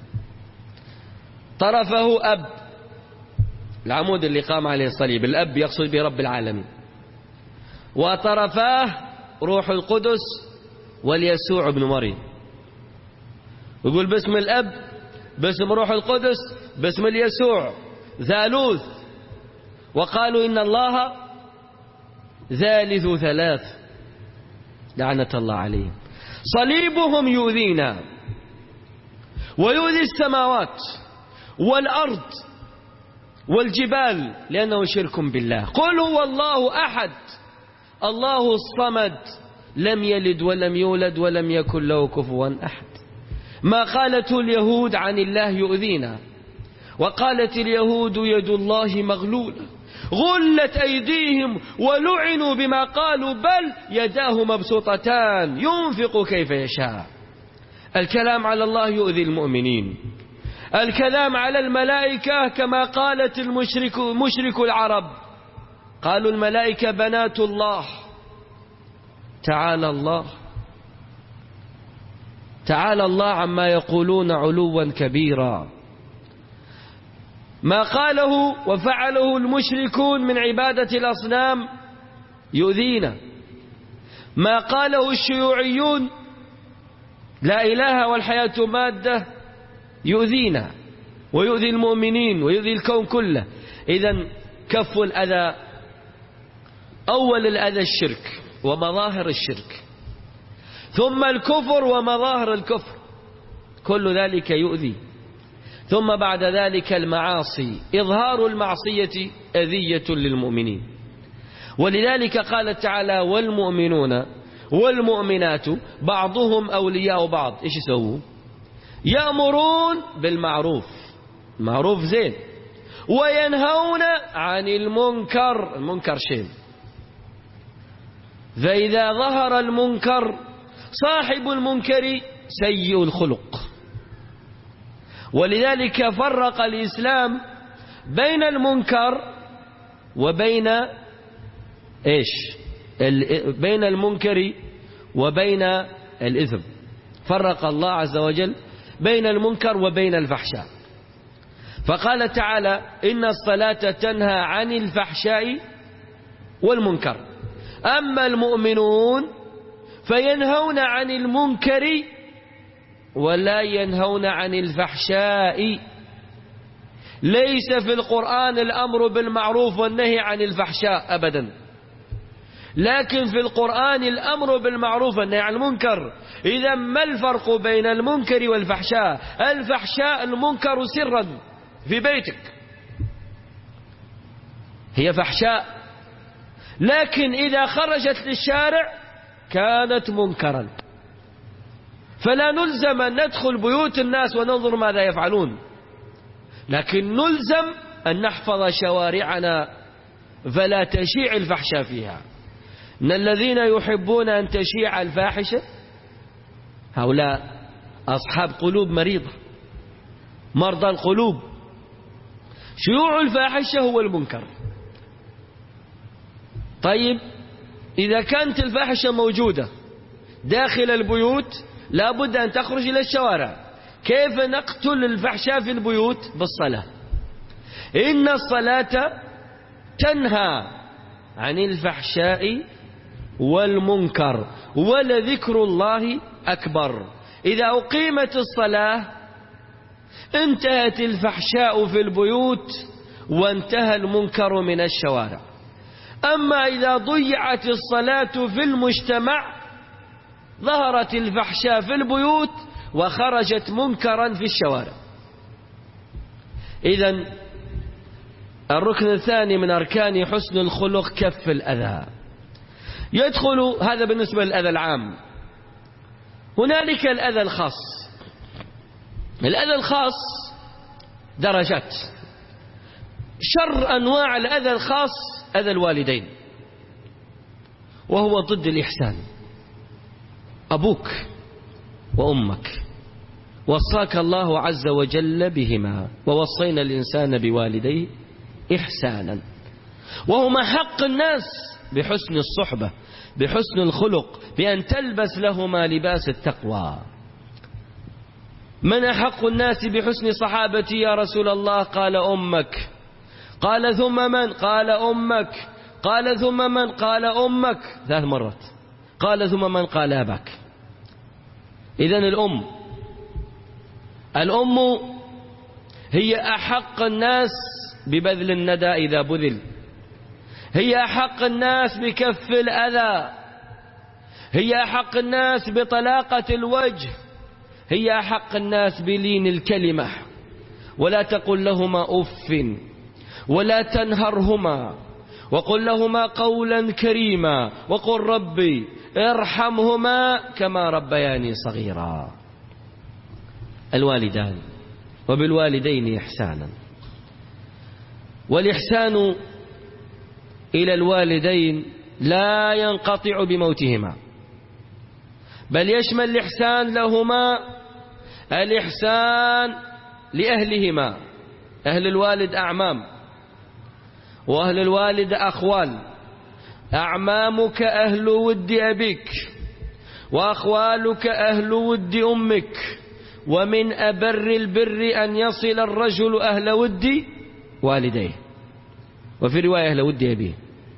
طرفه أب، العمود اللي قام عليه الصليب، الأب يقصد به رب العالمين، وطرفاه روح القدس واليسوع ابن مريم، يقول باسم الأب، باسم روح القدس، باسم اليسوع، ثالوث. وقالوا إن الله ثالث ثلاث، لعنة الله عليهم. صليبهم يؤذينا ويؤذي السماوات والأرض والجبال لأنه شرك بالله. قل هو الله أحد الله الصمد لم يلد ولم يولد ولم يكن له كفوا أحد. ما قالته اليهود عن الله يؤذينا، وقالت اليهود يد الله مغلولة غلت أيديهم ولعنوا بما قالوا بل يداه مبسوطتان ينفق كيف يشاء. الكلام على الله يؤذي المؤمنين، الكلام على الملائكة كما قالت المشرك مشرك العرب، قالوا الملائكة بنات الله. تعالى الله تعالى الله عما يقولون علوا كبيرا. ما قاله وفعله المشركون من عبادة الأصنام يؤذينا، ما قاله الشيوعيون لا إله والحياة مادة يؤذينا ويؤذي المؤمنين ويؤذي الكون كله. إذن كف الأذى، أول الأذى الشرك ومظاهر الشرك، ثم الكفر ومظاهر الكفر، كل ذلك يؤذي. ثم بعد ذلك المعاصي، إظهار المعصية أذية للمؤمنين. ولذلك قال تعالى والمؤمنون والمؤمنات بعضهم أولياء بعض. إيش يسوون؟ يأمرون بالمعروف، معروف زين، وينهون عن المنكر، المنكر شيء. فإذا ظهر المنكر صاحب المنكر سيء الخلق. ولذلك فرق الإسلام بين المنكر وبين إيش؟ بين المنكر وبين الإثم. فرق الله عز وجل بين المنكر وبين الفحشاء، فقال تعالى إن الصلاة تنهى عن الفحشاء والمنكر، أما المؤمنون فينهون عن المنكر ولا ينهون عن الفحشاء. ليس في القرآن الأمر بالمعروف والنهي عن الفحشاء أبدا، لكن في القرآن الأمر بالمعروف والنهي عن المنكر. إذا ما الفرق بين المنكر والفحشاء؟ الفحشاء المنكر سرا في بيتك هي فحشاء، لكن إذا خرجت للشارع كانت منكرا. فلا نلزم أن ندخل بيوت الناس وننظر ماذا يفعلون، لكن نلزم أن نحفظ شوارعنا فلا تشيع الفحشاء فيها. إن الذين يحبون أن تشيع الفاحشة هؤلاء أصحاب قلوب مريضة، مرضى القلوب. شيوع الفاحشة هو المنكر. طيب إذا كانت الفاحشة موجودة داخل البيوت لا بد أن تخرج إلى الشوارع. كيف نقتل الفحشاء في البيوت؟ بالصلاة. إن الصلاة تنهى عن الفحشاء والمنكر ولذكر الله أكبر. إذا أقيمت الصلاة انتهت الفحشاء في البيوت وانتهى المنكر من الشوارع. أما إذا ضيعت الصلاة في المجتمع ظهرت الفحشاء في البيوت وخرجت منكرا في الشوارع. إذن الركن الثاني من أركان حسن الخلق كف الأذى. يدخل هذا بالنسبة للأذى العام. هنالك الأذى الخاص. الأذى الخاص درجات. شر أنواع الأذى الخاص أذى الوالدين، وهو ضد الإحسان. أبوك وأمك وصاك الله عز وجل بهما، ووصينا الإنسان بوالديه إحسانا، وهما حق الناس بحسن الصحبة، بحسن الخلق، بأن تلبس لهما لباس التقوى. من أحق الناس بحسن صحابتي يا رسول الله؟ قال أمك. قال ثم من؟ قال أمك. قال ثم من؟ قال أمك. ثلاث مرات. قال ثم من؟ قال أباك. إذن الأم الأم هي أحق الناس ببذل الندى إذا بذل، هي أحق الناس بكف الأذى، هي أحق الناس بطلاقة الوجه، هي أحق الناس بلين الكلمة. ولا تقل لهما أف ولا تنهرهما، وقل لهما قولا كريما، وقل ربي ارحمهما كما ربياني صغيرا. الوالدان وبالوالدين إحسانا. والإحسان إلى الوالدين لا ينقطع بموتهما، بل يشمل الإحسان لهما الإحسان لأهلهما. أهل الوالد أعمام، وأهل الوالد أخوال. أعمامك أهل ود أبيك، وأخوالك أهل ود أمك. ومن أبر البر أن يصل الرجل أهل ود والديه، وفي رواية أهل ود أبيه.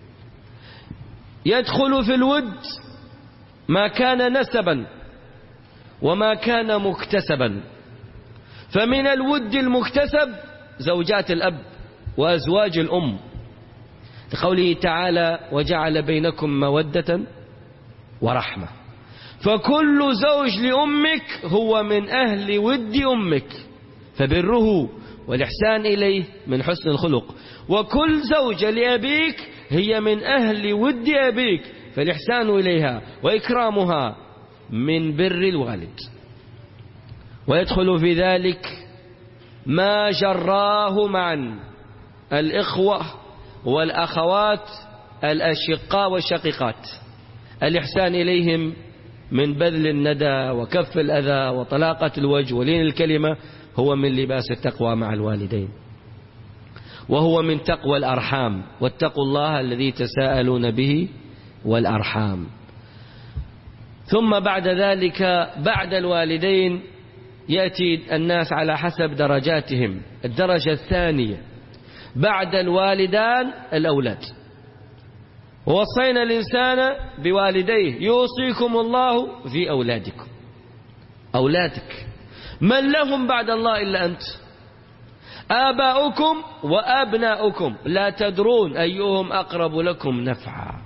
يدخل في الود ما كان نسبا وما كان مكتسبا. فمن الود المكتسب زوجات الأب وأزواج الأم، لقوله تعالى وجعل بينكم مودة ورحمة. فكل زوج لأمك هو من أهل ود أمك، فبره والإحسان إليه من حسن الخلق. وكل زوجة لأبيك هي من أهل ود أبيك، فالإحسان إليها وإكرامها من بر الوالد. ويدخل في ذلك ما جراه معا الإخوة والأخوات الأشقاء والشقيقات. الإحسان إليهم من بذل الندى وكف الأذى وطلاقة الوجه ولين الكلمة هو من لباس التقوى مع الوالدين، وهو من تقوى الأرحام. واتقوا الله الذي تساءلون به والأرحام. ثم بعد ذلك بعد الوالدين يأتي الناس على حسب درجاتهم. الدرجة الثانية بعد الوالدان الأولاد. ووصينا الإنسان بوالديه يوصيكم الله في أولادكم. أولادك من لهم بعد الله إلا أنت؟ آباؤكم وأبناؤكم لا تدرون أيهم أقرب لكم نفعا.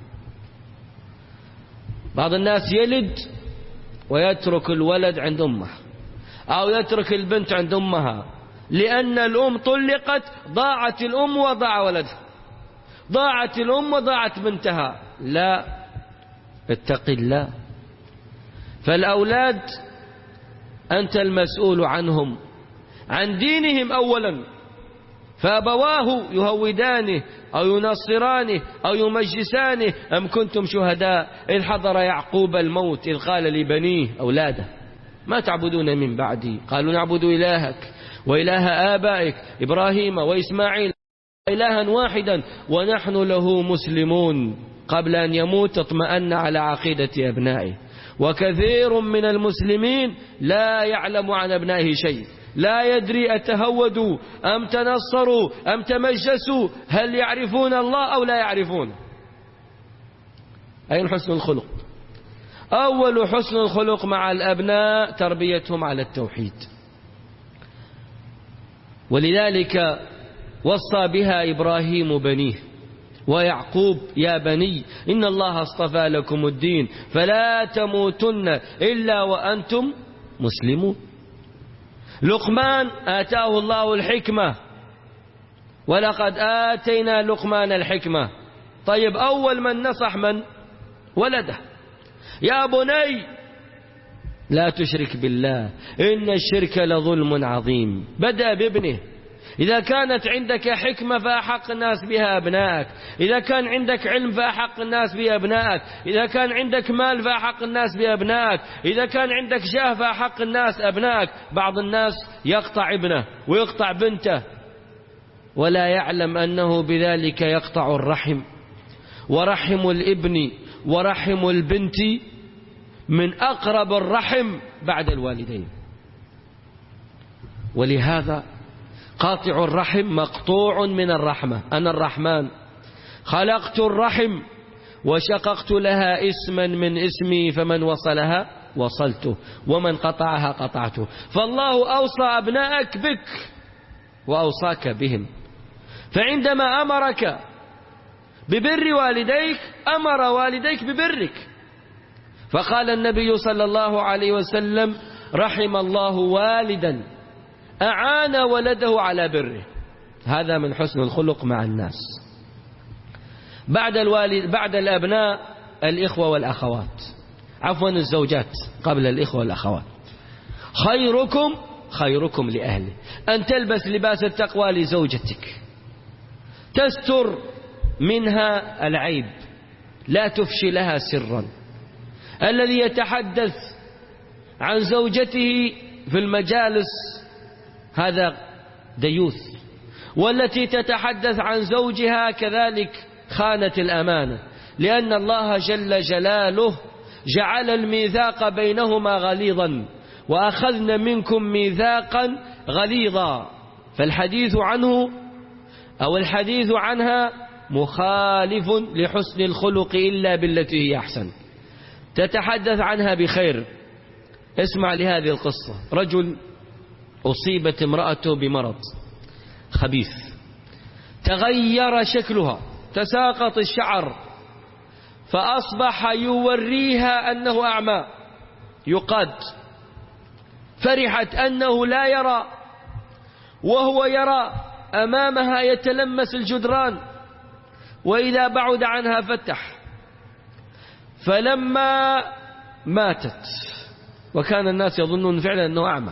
بعض الناس يلد ويترك الولد عند أمه، أو يترك البنت عند أمها، لأن الأم طلقت ضاعت الأم وضاع ولدها، ضاعت الأم وضاعت بنتها. لا، اتق الله. فالأولاد أنت المسؤول عنهم، عن دينهم أولا، فأبواه يهودانه أو ينصرانه أو يمجسانه. أم كنتم شهداء إذ حضر يعقوب الموت إذ قال لبنيه أولاده ما تعبدون من بعدي قالوا نعبد إلهك وإله آبائك إبراهيم وإسماعيل إلها واحدا ونحن له مسلمون. قبل أن يموت اطمأن على عقيدة أبنائه. وكثير من المسلمين لا يعلم عن أبنائه شيء، لا يدري أتهودوا أم تنصروا أم تمجسوا، هل يعرفون الله أو لا يعرفون؟ أين حسن الخلق؟ أول حسن الخلق مع الأبناء تربيتهم على التوحيد، ولذلك وصى بها إبراهيم بنيه ويعقوب يا بني إن الله اصطفى لكم الدين فلا تموتن إلا وأنتم مسلمون. لقمان آتاه الله الحكمة ولقد آتينا لقمان الحكمة. طيب أول من نصح من؟ ولده. يا بني لا تشرك بالله إن الشرك لظلم عظيم. بدأ بابنه. إذا كانت عندك حكمة فأحق الناس بها أبنائك، إذا كان عندك علم فأحق الناس بأبنائك، إذا كان عندك مال فأحق الناس بأبنائك، إذا كان عندك جاه فأحق الناس أبنائك. بعض الناس يقطع ابنه ويقطع بنته ولا يعلم أنه بذلك يقطع الرحم، ورحم الابن ورحم البنت من أقرب الرحم بعد الوالدين. ولهذا قاطع الرحم مقطوع من الرحمة. أنا الرحمن خلقت الرحم وشققت لها اسما من اسمي فمن وصلها وصلته ومن قطعها قطعته. فالله أوصى أبنائك بك وأوصاك بهم، فعندما أمرك ببر والديك أمر والديك ببرك. فقال النبي صلى الله عليه وسلم رحم الله والدا أعان ولده على بره. هذا من حسن الخلق مع الناس. بعد الوالد بعد الأبناء الإخوة والأخوات، عفوا الزوجات قبل الإخوة والأخوات. خيركم خيركم لأهله. أن تلبس لباس التقوى لزوجتك، تستر منها العيب، لا تفشي لها سرا. الذي يتحدث عن زوجته في المجالس هذا ديوث، والتي تتحدث عن زوجها كذلك خانت الأمانة، لأن الله جل جلاله جعل الميثاق بينهما غليظا وأخذنا منكم ميثاقا غليظا. فالحديث عنه أو الحديث عنها مخالف لحسن الخلق إلا بالتي هي أحسن. تتحدث عنها بخير. اسمع لهذه القصة. رجل أصيبت امرأته بمرض خبيث، تغير شكلها، تساقط الشعر، فأصبح يوريها أنه أعمى يقاد. فرحت أنه لا يرى وهو يرى، أمامها يتلمس الجدران، وإذا بعد عنها فتح. فلما ماتت وكان الناس يظنون فعلا أنه أعمى،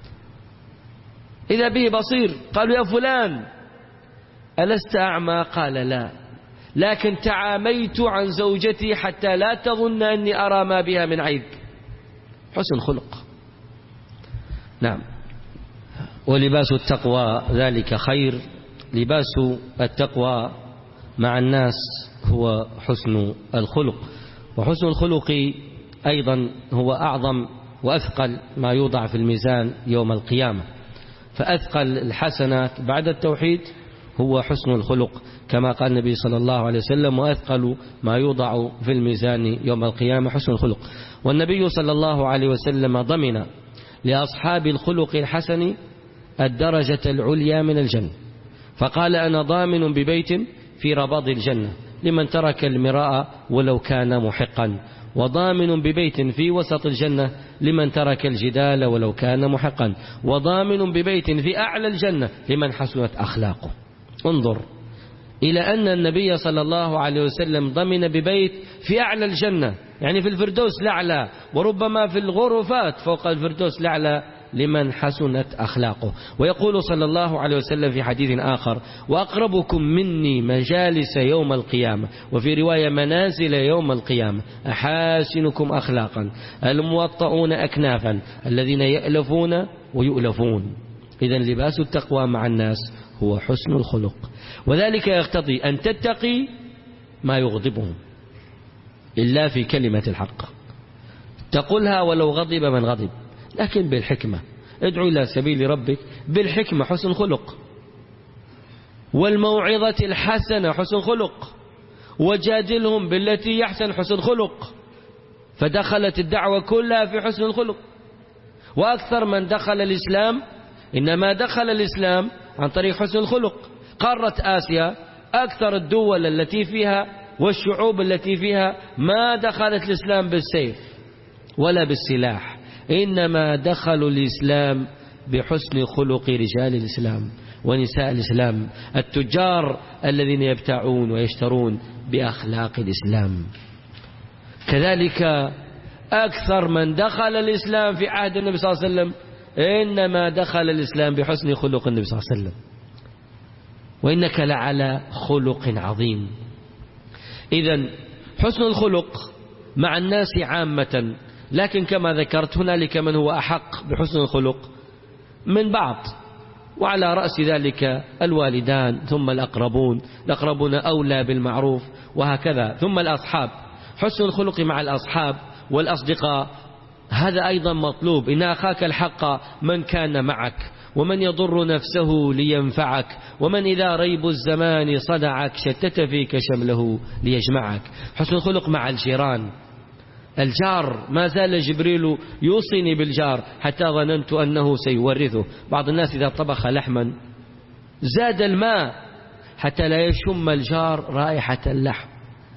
إذا به بصير. قالوا يا فلان ألست أعمى؟ قال لا، لكن تعاميت عن زوجتي حتى لا تظن أني أرى ما بها من عيب. حسن خلق. نعم. ولباس التقوى ذلك خير. لباس التقوى مع الناس هو حسن الخلق. وحسن الخلق أيضا هو أعظم وأثقل ما يوضع في الميزان يوم القيامة. فأثقل الحسنات بعد التوحيد هو حسن الخلق، كما قال النبي صلى الله عليه وسلم وأثقل ما يوضع في الميزان يوم القيامة حسن الخلق. والنبي صلى الله عليه وسلم ضمن لأصحاب الخلق الحسن الدرجة العليا من الجنة، فقال أنا ضامن ببيت في رباض الجنة لمن ترك المراء ولو كان محقا، وضامن ببيت في وسط الجنة لمن ترك الجدال ولو كان محقا، وضامن ببيت في أعلى الجنة لمن حسنت أخلاقه. انظر إلى أن النبي صلى الله عليه وسلم ضمن ببيت في أعلى الجنة يعني في الفردوس الأعلى، وربما في الغرفات فوق الفردوس الأعلى لمن حسنت أخلاقه. ويقول صلى الله عليه وسلم في حديث آخر: وأقربكم مني مجالس يوم القيامة، وفي رواية منازل يوم القيامة، أحاسنكم أخلاقا الموطؤون أكنافا الذين يألفون ويؤلفون. إذن لباس التقوى مع الناس هو حسن الخلق، وذلك يقتضي أن تتقي ما يغضبهم إلا في كلمة الحق، تقولها ولو غضب من غضب، لكن بالحكمة. ادعو إلى سبيل ربك بالحكمة، حسن خلق، والموعظة الحسنة حسن خلق، وجادلهم بالتي يحسن حسن خلق. فدخلت الدعوة كلها في حسن الخلق. وأكثر من دخل الإسلام إنما دخل الإسلام عن طريق حسن الخلق. قارة آسيا أكثر الدول التي فيها والشعوب التي فيها ما دخلت الإسلام بالسيف ولا بالسلاح، إنما دخلوا الإسلام بحسن خلق رجال الإسلام ونساء الإسلام، التجار الذين يبتاعون ويشترون بأخلاق الإسلام. كذلك أكثر من دخل الإسلام في عهد النبي صلى الله عليه وسلم إنما دخل الإسلام بحسن خلق النبي صلى الله عليه وسلم. وإنك لعلى خلق عظيم. إذن حسن الخلق مع الناس عامة، لكن كما ذكرت هنالك من هو أحق بحسن الخلق من بعض، وعلى رأس ذلك الوالدان، ثم الأقربون، الأقربون أولى بالمعروف، وهكذا، ثم الأصحاب. حسن الخلق مع الأصحاب والأصدقاء هذا أيضا مطلوب. إن أخاك الحق من كان معك، ومن يضر نفسه لينفعك، ومن إذا ريب الزمان صدعك شتت فيك شمله ليجمعك. حسن الخلق مع الجيران، الجار ما زال جبريل يوصيني بالجار حتى ظننت أنه سيورثه. بعض الناس إذا طبخ لحما زاد الماء حتى لا يشم الجار رائحة اللحم،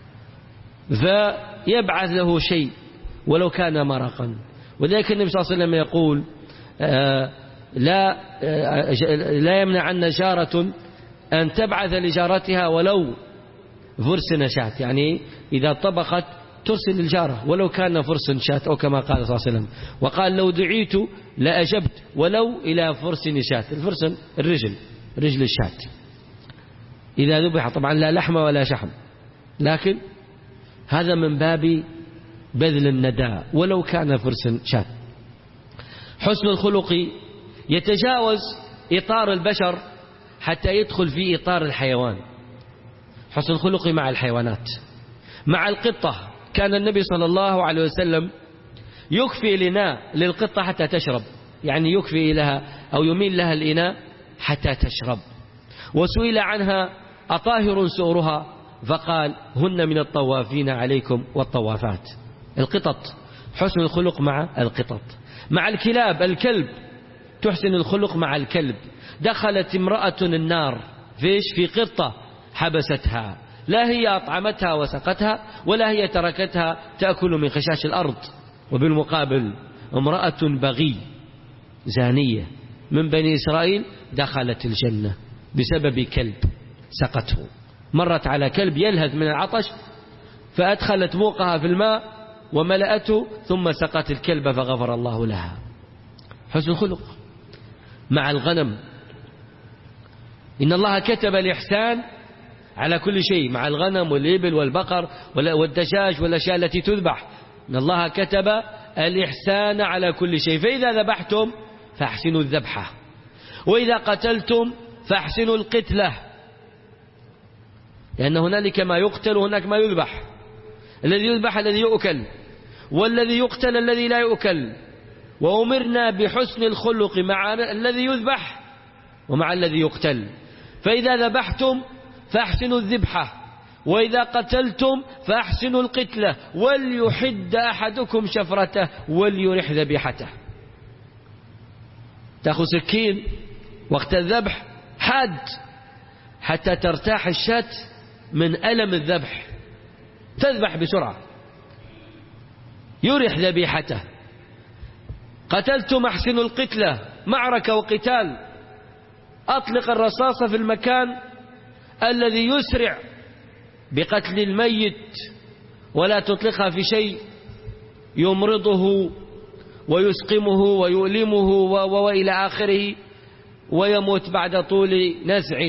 فيبعث له شيء ولو كان مرقا. وذلك النبي صلى الله عليه وسلم يقول: آه لا, آه لا يمنعن جارة أن تبعث لجارتها ولو فرس نشاة، يعني إذا طبخت ترسل الجارة ولو كان فرس شاة، أو كما قال صلى الله عليه وسلم. وقال: لو دعيت لأجبت ولو إلى فرس نشاة. الفرس الرجل، رجل الشاة إذا ذبح، طبعا لا لحم ولا شحم، لكن هذا من باب بذل النداء ولو كان فرس شاة. حسن الخلق يتجاوز إطار البشر حتى يدخل في إطار الحيوان. حسن الخلق مع الحيوانات، مع القطة. كان النبي صلى الله عليه وسلم يكفي الإناء للقطة حتى تشرب، يعني يكفي لها أو يميل لها الإناء حتى تشرب. وسئل عنها: أطاهر سؤرها؟ فقال: هن من الطوافين عليكم والطوافات. القطط حسن الخلق مع القطط. مع الكلاب، الكلب تحسن الخلق مع الكلب. دخلت امرأة النار فيش في قطة حبستها، لا هي أطعمتها وسقتها ولا هي تركتها تأكل من خشاش الأرض. وبالمقابل امرأة بغي زانية من بني إسرائيل دخلت الجنة بسبب كلب سقته. مرت على كلب يلهث من العطش فأدخلت موقها في الماء وملأته ثم سقت الكلب فغفر الله لها. حسن خلق. مع الغنم، إن الله كتب الإحسان على كل شيء، مع الغنم والإبل والبقر والدجاج والأشياء التي تذبح. إن الله كتب الإحسان على كل شيء. فإذا ذبحتم فاحسنوا الذبحة، وإذا قتلتم فاحسنوا القتلة، لأن هنالك ما يقتل وهناك ما يذبح. الذي يذبح الذي يؤكل، والذي يقتل الذي لا يؤكل. وأمرنا بحسن الخلق مع الذي يذبح ومع الذي يقتل. فإذا ذبحتم فاحسنوا الذبحة، وإذا قتلتم فاحسنوا القتلة، وليحد أحدكم شفرته وليرح ذبيحته. تأخذ سكين وقت الذبح حد حتى ترتاح الشاة من ألم الذبح، تذبح بسرعة، يرح ذبيحته. قتلتم احسنوا القتلة، معركة وقتال، أطلق الرصاصة في المكان الذي يسرع بقتل الميت ولا تطلقها في شيء يمرضه ويسقمه ويؤلمه وإلى آخره ويموت بعد طول نزع.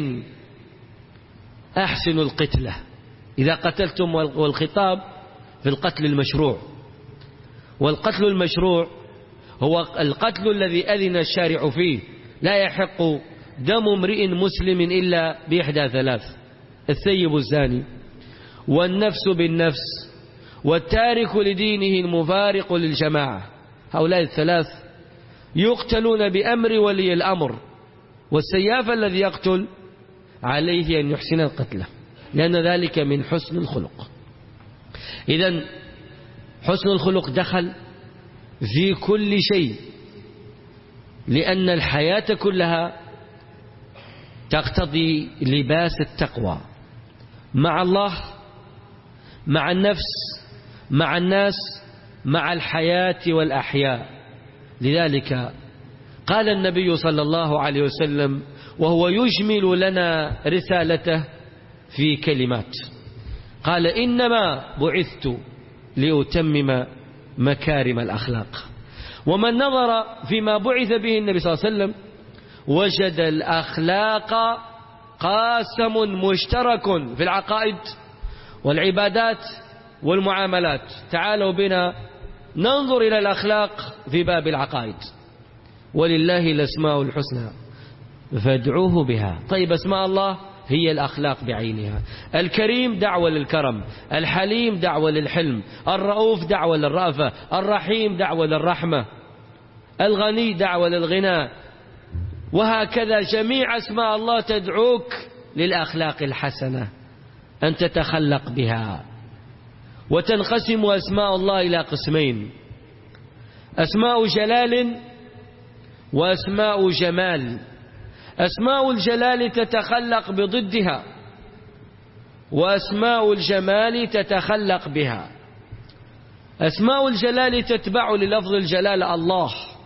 أحسن القتلة إذا قتلتم، والخطاب في القتل المشروع. والقتل المشروع هو القتل الذي أذن الشارع فيه. لا يحق دم امرئ مسلم إلا بإحدى ثلاث: الثيب الزاني، والنفس بالنفس، والتارك لدينه المفارق للجماعة. هؤلاء الثلاث يقتلون بأمر ولي الأمر، والسياف الذي يقتل عليه أن يحسن القتلة، لأن ذلك من حسن الخلق. إذن حسن الخلق دخل في كل شيء، لأن الحياة كلها تقتضي لباس التقوى مع الله، مع النفس، مع الناس، مع الحياة والأحياء. لذلك قال النبي صلى الله عليه وسلم وهو يجمل لنا رسالته في كلمات، قال: إنما بعثت لأتمم مكارم الأخلاق. ومن نظر فيما بعث به النبي صلى الله عليه وسلم وجد الأخلاق قاسم مشترك في العقائد والعبادات والمعاملات. تعالوا بنا ننظر إلى الأخلاق في باب العقائد. ولله الأسماء الحسنى فادعوه بها. طيب، أسماء الله هي الأخلاق بعينها. الكريم دعوة للكرم، الحليم دعوة للحلم، الرؤوف دعوة للرأفة، الرحيم دعوة للرحمة، الغني دعوة للغنى، وهكذا جميع أسماء الله تدعوك للأخلاق الحسنة أن تتخلق بها. وتنقسم أسماء الله إلى قسمين: أسماء جلال وأسماء جمال. أسماء الجلال تتخلق بضدها، وأسماء الجمال تتخلق بها. أسماء الجلال تتبع للفظ الجلال الله،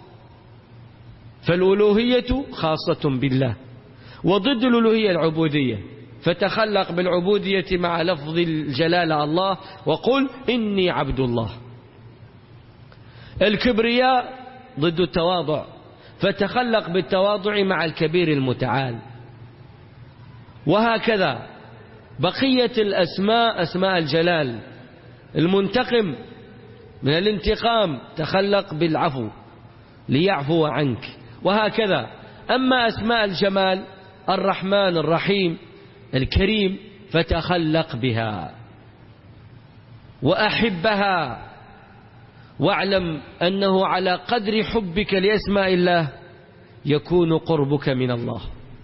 فالألوهية خاصة بالله، وضد الألوهية العبودية، فتخلق بالعبودية مع لفظ الجلال الله، وقل إني عبد الله. الكبرياء ضد التواضع، فتخلق بالتواضع مع الكبير المتعال. وهكذا بقية الأسماء أسماء الجلال. المنتقم من الانتقام تخلق بالعفو ليعفو عنك، وهكذا. أما أسماء الجمال: الرحمن، الرحيم، الكريم، فتخلق بها وأحبها، واعلم أنه على قدر حبك لأسماء الله يكون قربك من الله.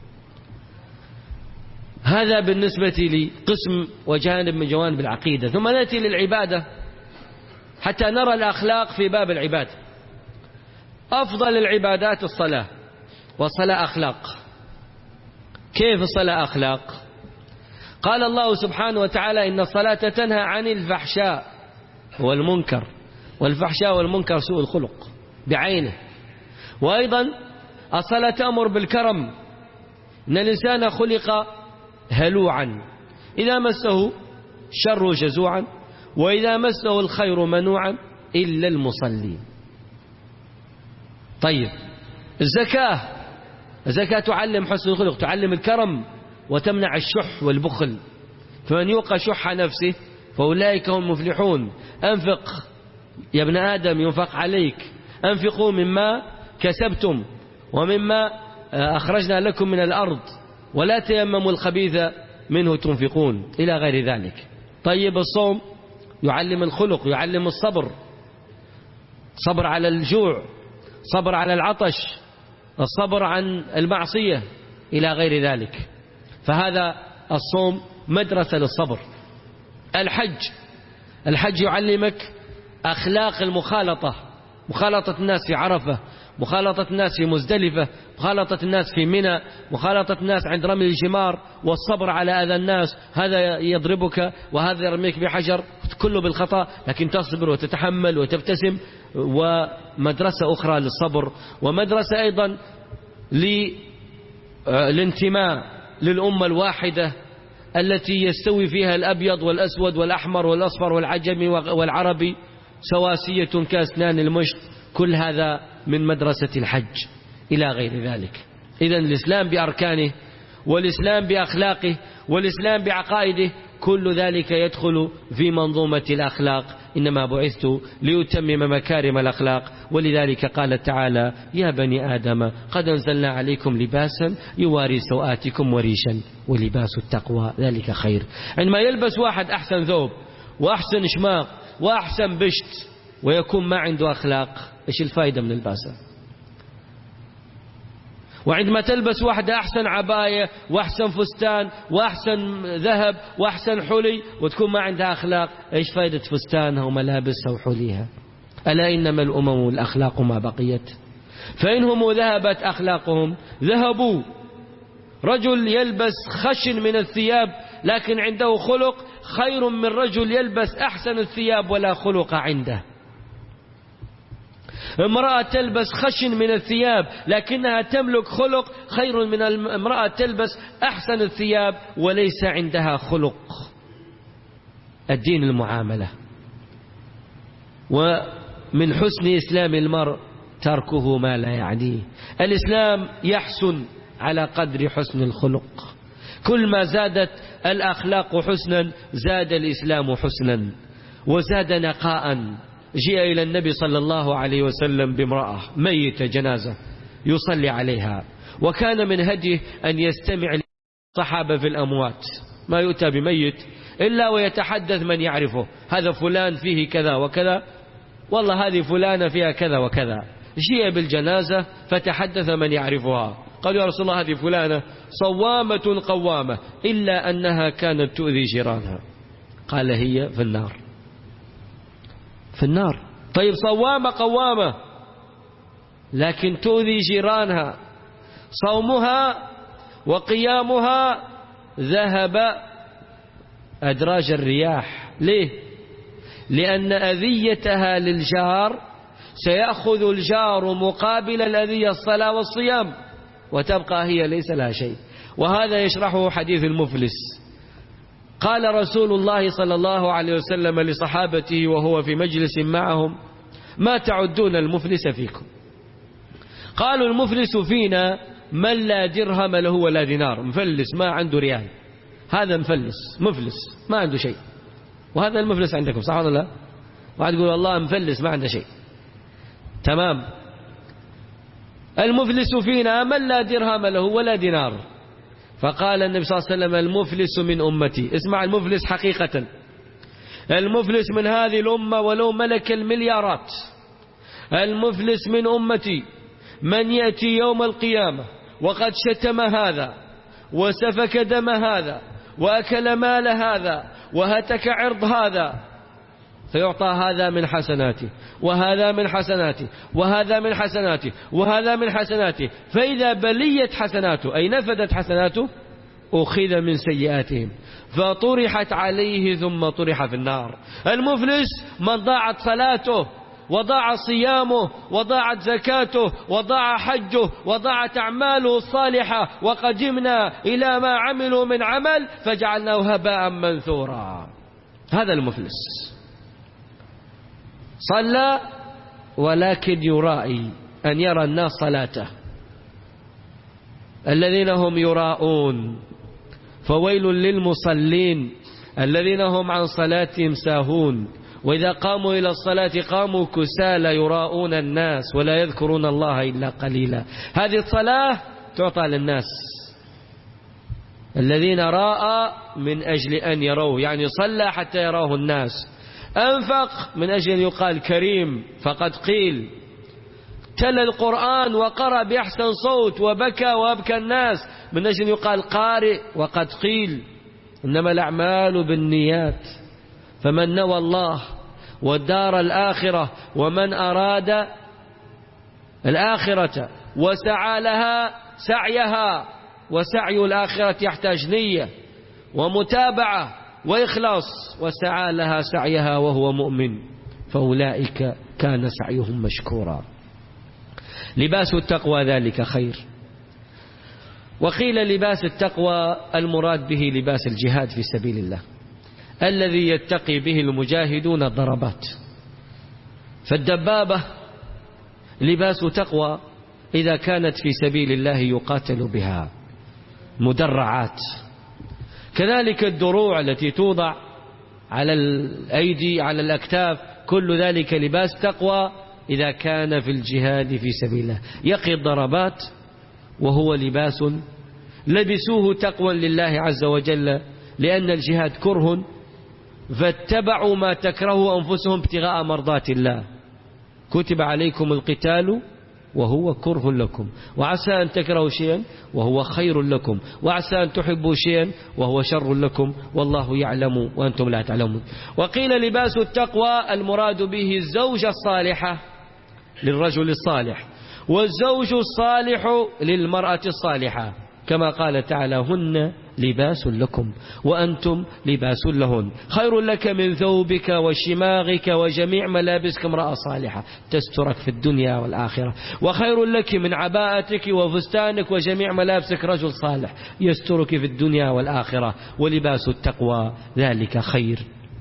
هذا بالنسبة لقسم وجانب من جوانب العقيدة. ثم نأتي للعبادة حتى نرى الأخلاق في باب العبادة. أفضل العبادات الصلاة، والصلاة أخلاق. كيف الصلاة أخلاق؟ قال الله سبحانه وتعالى: إن الصلاة تنهى عن الفحشاء والمنكر. والفحشاء والمنكر سوء الخلق بعينه. وأيضا الصلاة تأمر بالكرم، إن الإنسان خلق هلوعا، إذا مسه شر جزوعا، وإذا مسه الخير منوعا إلا المصلين. طيب، الزكاة الزكاة تعلم حسن الخلق، تعلم الكرم، وتمنع الشح والبخل. فمن يوق شح نفسه فأولئك هم المفلحون. أنفق يا ابن آدم ينفق عليك، أنفقوا مما كسبتم ومما أخرجنا لكم من الأرض، ولا تيمموا الخبيث منه تنفقون، إلى غير ذلك. طيب، الصوم يعلم الخلق، يعلم الصبر، صبر على الجوع، صبر على العطش، الصبر عن المعصية، إلى غير ذلك. فهذا الصوم مدرسة للصبر. الحج الحج يعلمك أخلاق المخالطة، مخالطة الناس في عرفة، مخالطة الناس في مزدلفة، مخالطة الناس في منى، مخالطة الناس عند رمي الجمار، والصبر على أذى الناس. هذا يضربك وهذا يرميك بحجر، كله بالخطأ، لكن تصبر وتتحمل وتبتسم. ومدرسة أخرى للصبر، ومدرسة أيضا للانتماء للأمة الواحدة التي يستوي فيها الأبيض والأسود والأحمر والأصفر والعجمي والعربي سواسية كأسنان المشط، كل هذا من مدرسة الحج إلى غير ذلك. إذن الإسلام بأركانه، والإسلام بأخلاقه، والإسلام بعقائده، كل ذلك يدخل في منظومة الأخلاق. إنما بعثت ليتمم مكارم الأخلاق، ولذلك قال تعالى: يا بني آدم قد أنزلنا عليكم لباسا يواري سوآتكم وريشا ولباس التقوى ذلك خير. عندما يلبس واحد أحسن ثوب وأحسن شماغ وأحسن بشت ويكون ما عنده أخلاق، إيش الفائدة من الباسة؟ وعندما تلبس واحدة أحسن عباية وأحسن فستان وأحسن ذهب وأحسن حلي وتكون ما عندها أخلاق، إيش فائدة فستانها وملابسها وحليها؟ ألا إنما الأمم الأخلاق ما بقيت، فإنهم ذهبت أخلاقهم ذهبوا. رجل يلبس خشن من الثياب لكن عنده خلق خير من رجل يلبس أحسن الثياب ولا خلق عنده. امرأة تلبس خشن من الثياب لكنها تملك خلق خير من امرأة تلبس أحسن الثياب وليس عندها خلق. الدين المعاملة، ومن حسن إسلام المرء تركه ما لا يعنيه. الإسلام يحسن على قدر حسن الخلق، كل ما زادت الأخلاق حسنا زاد الإسلام حسنا وزاد نقاء. جاء إلى النبي صلى الله عليه وسلم بامرأة ميتة جنازة يصلي عليها، وكان من هديه أن يستمع للصحابة في الأموات، ما يؤتى بميت إلا ويتحدث من يعرفه، هذا فلان فيه كذا وكذا، والله هذه فلانة فيها كذا وكذا. جاء بالجنازة فتحدث من يعرفها، قال: يا رسول الله هذه فلانة صوامة قوامة إلا أنها كانت تؤذي جيرانها. قال: هي في النار. في النار. طيب صوامة قوامة لكن تؤذي جيرانها، صومها وقيامها ذهب أدراج الرياح. ليه؟ لأن أذيتها للجار سيأخذ الجار مقابل الأذية الصلاة والصيام، وتبقى هي ليس لها شيء. وهذا يشرحه حديث المفلس. قال رسول الله صلى الله عليه وسلم لصحابته وهو في مجلس معهم: ما تعدون المفلس فيكم؟ قالوا: المفلس فينا من لا درهم له ولا دينار، مفلس ما عنده ريال، هذا مفلس مفلس ما عنده شيء. وهذا المفلس عندكم صح ولا لا؟ واحد يقول والله مفلس ما عنده شيء، تمام. المفلس فينا من لا درهم له ولا دينار. فقال النبي صلى الله عليه وسلم: المفلس من أمتي. اسمع، المفلس حقيقة، المفلس من هذه الأمة ولو ملك المليارات. المفلس من أمتي من يأتي يوم القيامة وقد شتم هذا وسفك دم هذا وأكل مال هذا وهتك عرض هذا، فيعطى هذا من حسناته وهذا من حسناته وهذا من حسناته وهذا من حسناته، فإذا بليت حسناته أي نفدت حسناته أخذ من سيئاتهم فطرحت عليه ثم طرح في النار. المفلس من ضاعت صلاته وضاع صيامه وضاعت زكاته وضاع حجه وضاعت أعماله الصالحة، وقدمنا إلى ما عملوا من عمل فجعلناه هباء منثورا. هذا المفلس، صلى ولكن يرائي أن يرى الناس صلاته. الذين هم يراءون فويل للمصلين الذين هم عن صلاتهم ساهون وإذا قاموا إلى الصلاة قاموا كسالى يراءون الناس ولا يذكرون الله إلا قليلا. هذه الصلاة تعطى للناس. الذين راء من أجل أن يروه، يعني صلى حتى يراه الناس. أنفق من أجل أن يقال كريم فقد قيل. تلا القرآن وقرأ بأحسن صوت وبكى وأبكى الناس من أجل أن يقال قارئ وقد قيل. إنما الأعمال بالنيات، فمن نوى الله والدار الآخرة ومن أراد الآخرة وسعى لها سعيها، وسعي الآخرة يحتاج نية ومتابعة وإخلاص، وسعى لها سعيها وهو مؤمن فأولئك كان سعيهم مشكورا. لباس التقوى ذلك خير. وقيل لباس التقوى المراد به لباس الجهاد في سبيل الله الذي يتقي به المجاهدون الضربات. فالدبابة لباس تقوى إذا كانت في سبيل الله يقاتل بها، مدرعات. كذلك الدروع التي توضع على الأيدي على الأكتاف، كل ذلك لباس تقوى إذا كان في الجهاد في سبيل الله، يقي الضربات وهو لباس لبسوه تقوى لله عز وجل، لأن الجهاد كره فاتبعوا ما تكره أنفسهم ابتغاء مرضات الله. كتب عليكم القتال وهو كره لكم، وعسى أن تكرهوا شيئا وهو خير لكم، وعسى أن تحبوا شيئا وهو شر لكم، والله يعلم وأنتم لا تعلمون. وقيل لباس التقوى المراد به الزوجة الصالحة للرجل الصالح، والزوج الصالح للمرأة الصالحة، كما قال تعالى: هن لباس لكم وأنتم لباس لهن، خير لك من ثوبك وشماغك وجميع ملابسك امرأة صالحة تسترك في الدنيا والآخرة، وخير لك من عباءتك وفستانك وجميع ملابسك رجل صالح يسترك في الدنيا والآخرة، ولباس التقوى ذلك خير.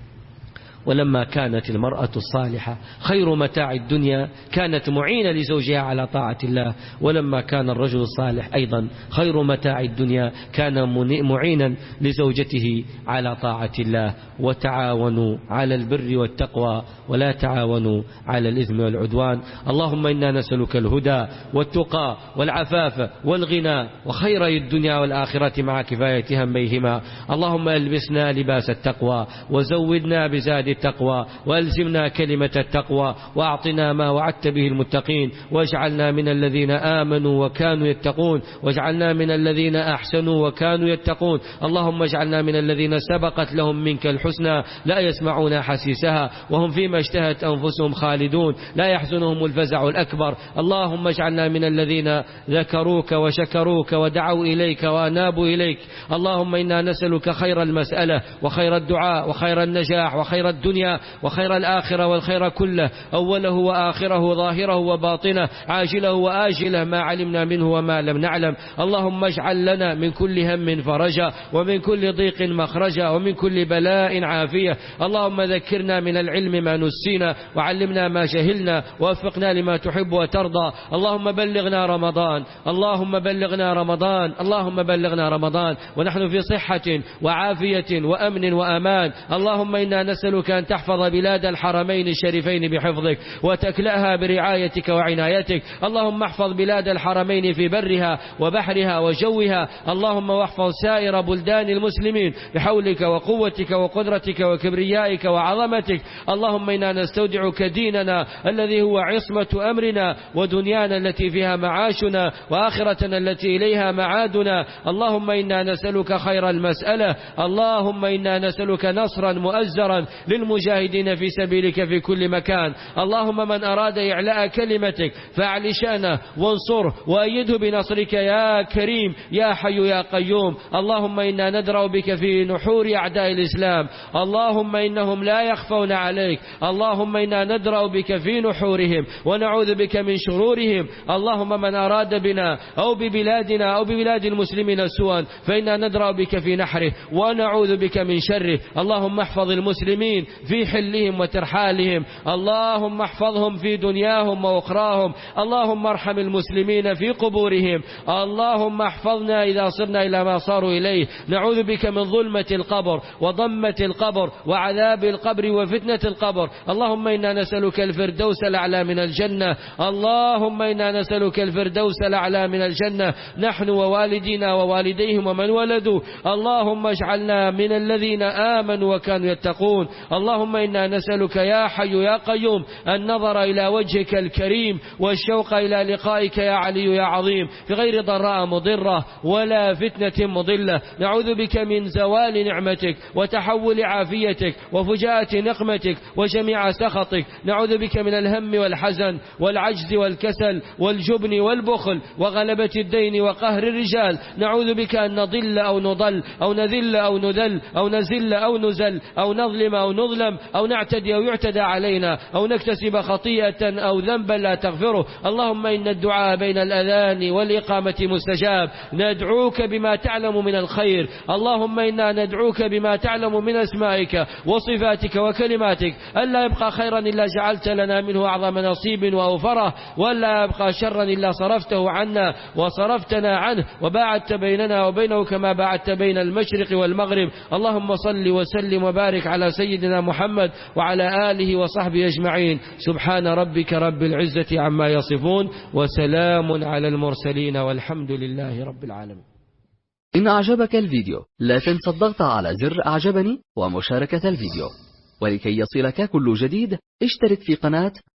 ولما كانت المرأة الصالحة خير متاع الدنيا كانت معينة لزوجها على طاعة الله، ولما كان الرجل الصالح أيضا خير متاع الدنيا كان معينا لزوجته على طاعة الله. وتعاونوا على البر والتقوى ولا تعاونوا على الإثم والعدوان. اللهم إنا نسألك الهدى والتقى والعفاف والغنى وخيري الدنيا والآخرة مع كفاية هميهما. اللهم ألبسنا لباس التقوى وزودنا بزاد التقوى، وألزمنا كلمة التقوى، وأعطنا ما وعدت به المتقين، واجعلنا من الذين آمنوا وكانوا يتقون، واجعلنا من الذين أحسنوا وكانوا يتقون. اللهم اجعلنا من الذين سبقت لهم منك الحسنى لا يسمعون حسيسها وهم فيما اشتهت أنفسهم خالدون لا يحزنهم الفزع الأكبر. اللهم اجعلنا من الذين ذكروك وشكروك ودعوا إليك وأنابوا إليك. اللهم إنا نسألك خير المسألة وخير الدعاء وخير النجاح وخير الدنيا وخير الآخرة والخير كله، أوله وآخره ظاهره وباطنه عاجله وآجله ما علمنا منه وما لم نعلم. اللهم اجعل لنا من كل هم فرجا ومن كل ضيق مخرجا ومن كل بلاء عافية. اللهم ذكرنا من العلم ما نسينا وعلمنا ما جهلنا ووفقنا لما تحب وترضى. اللهم بلغنا رمضان، اللهم بلغنا رمضان، اللهم بلغنا رمضان ونحن في صحة وعافية وأمن وأمان. اللهم إنا نسألك أن تحفظ بلاد الحرمين الشريفين بحفظك وتكلأها برعايتك وعنايتك. اللهم احفظ بلاد الحرمين في برها وبحرها وجوها. اللهم واحفظ سائر بلدان المسلمين بحولك وقوتك وقدرتك وكبريائك وعظمتك. اللهم إنا نستودعك ديننا الذي هو عصمة أمرنا، ودنيانا التي فيها معاشنا، وآخرتنا التي إليها معادنا. اللهم إنا نسألك خير المسألة. اللهم إنا نسألك نصرا مؤزرا للمجاهدين في سبيلك في كل مكان. اللهم من أراد إعلاء كلمتك فأعل شأنه وانصره وأيده بنصرك يا كريم يا حي يا قيوم. اللهم إنا ندرأ بك في نحور أعداء الإسلام، اللهم إنهم لا يخفون عليك. اللهم إنا ندرأ بك في نحورهم ونعوذ بك من شرورهم. اللهم من أراد بنا أو ببلادنا أو ببلاد المسلمين سوءا فإنا ندرأ بك في نحره ونعوذ بك من شره. اللهم احفظ المسلمين في حلهم وترحالهم، اللهم احفظهم في دنياهم وأخراهم. اللهم ارحم المسلمين في قبورهم. اللهم احفظنا إذا صرنا إلى ما صاروا إليه. نعوذ بك من ظلمة القبر وضمة القبر وعذاب القبر وفتنة القبر. اللهم إنا نسألك الفردوس الأعلى من الجنة. اللهم إنا نسألك الفردوس الأعلى من الجنة نحن ووالدينا ووالديهم ومن ولدوا. اللهم اجعلنا من الذين آمنوا وكانوا يتقون. اللهم إنا نسألك يا حي يا قيوم النظر إلى وجهك الكريم والشوق إلى لقائك يا علي يا عظيم في غير ضراء مضرة ولا فتنة مضلة. نعوذ بك من زوال نعمتك وتحول عافيتك وفجاءة نقمتك وجميع سخطك. نعوذ بك من الهم والحزن والعجز والكسل والجبن والبخل وغلبة الدين وقهر الرجال. نعوذ بك أن نضل أو نضل أو نذل أو نذل أو نزل أو نزل أو نظلم أو نظلم نظلم أو نعتدي أو يعتدى علينا أو نكتسب خطيئة أو ذنبا لا تغفره. اللهم إن الدعاء بين الأذان والإقامة مستجاب، ندعوك بما تعلم من الخير. اللهم إنا ندعوك بما تعلم من أسمائك وصفاتك وكلماتك ألا يبقى خيرا إلا جعلت لنا منه أعظم نصيب وأوفره، ولا يبقى شرا إلا صرفته عنا وصرفتنا عنه، وباعدت بيننا وبينه كما باعدت بين المشرق والمغرب. اللهم صل وسلم وبارك على سيدنا محمد وعلى آله وصحبه أجمعين. سبحان ربك رب العزة عما يصفون، وسلام على المرسلين، والحمد لله رب العالمين. إن أعجبك الفيديو لا تنسى الضغط على زر أعجبني ومشاركة الفيديو، ولكي يصلك كل جديد اشترك في قناة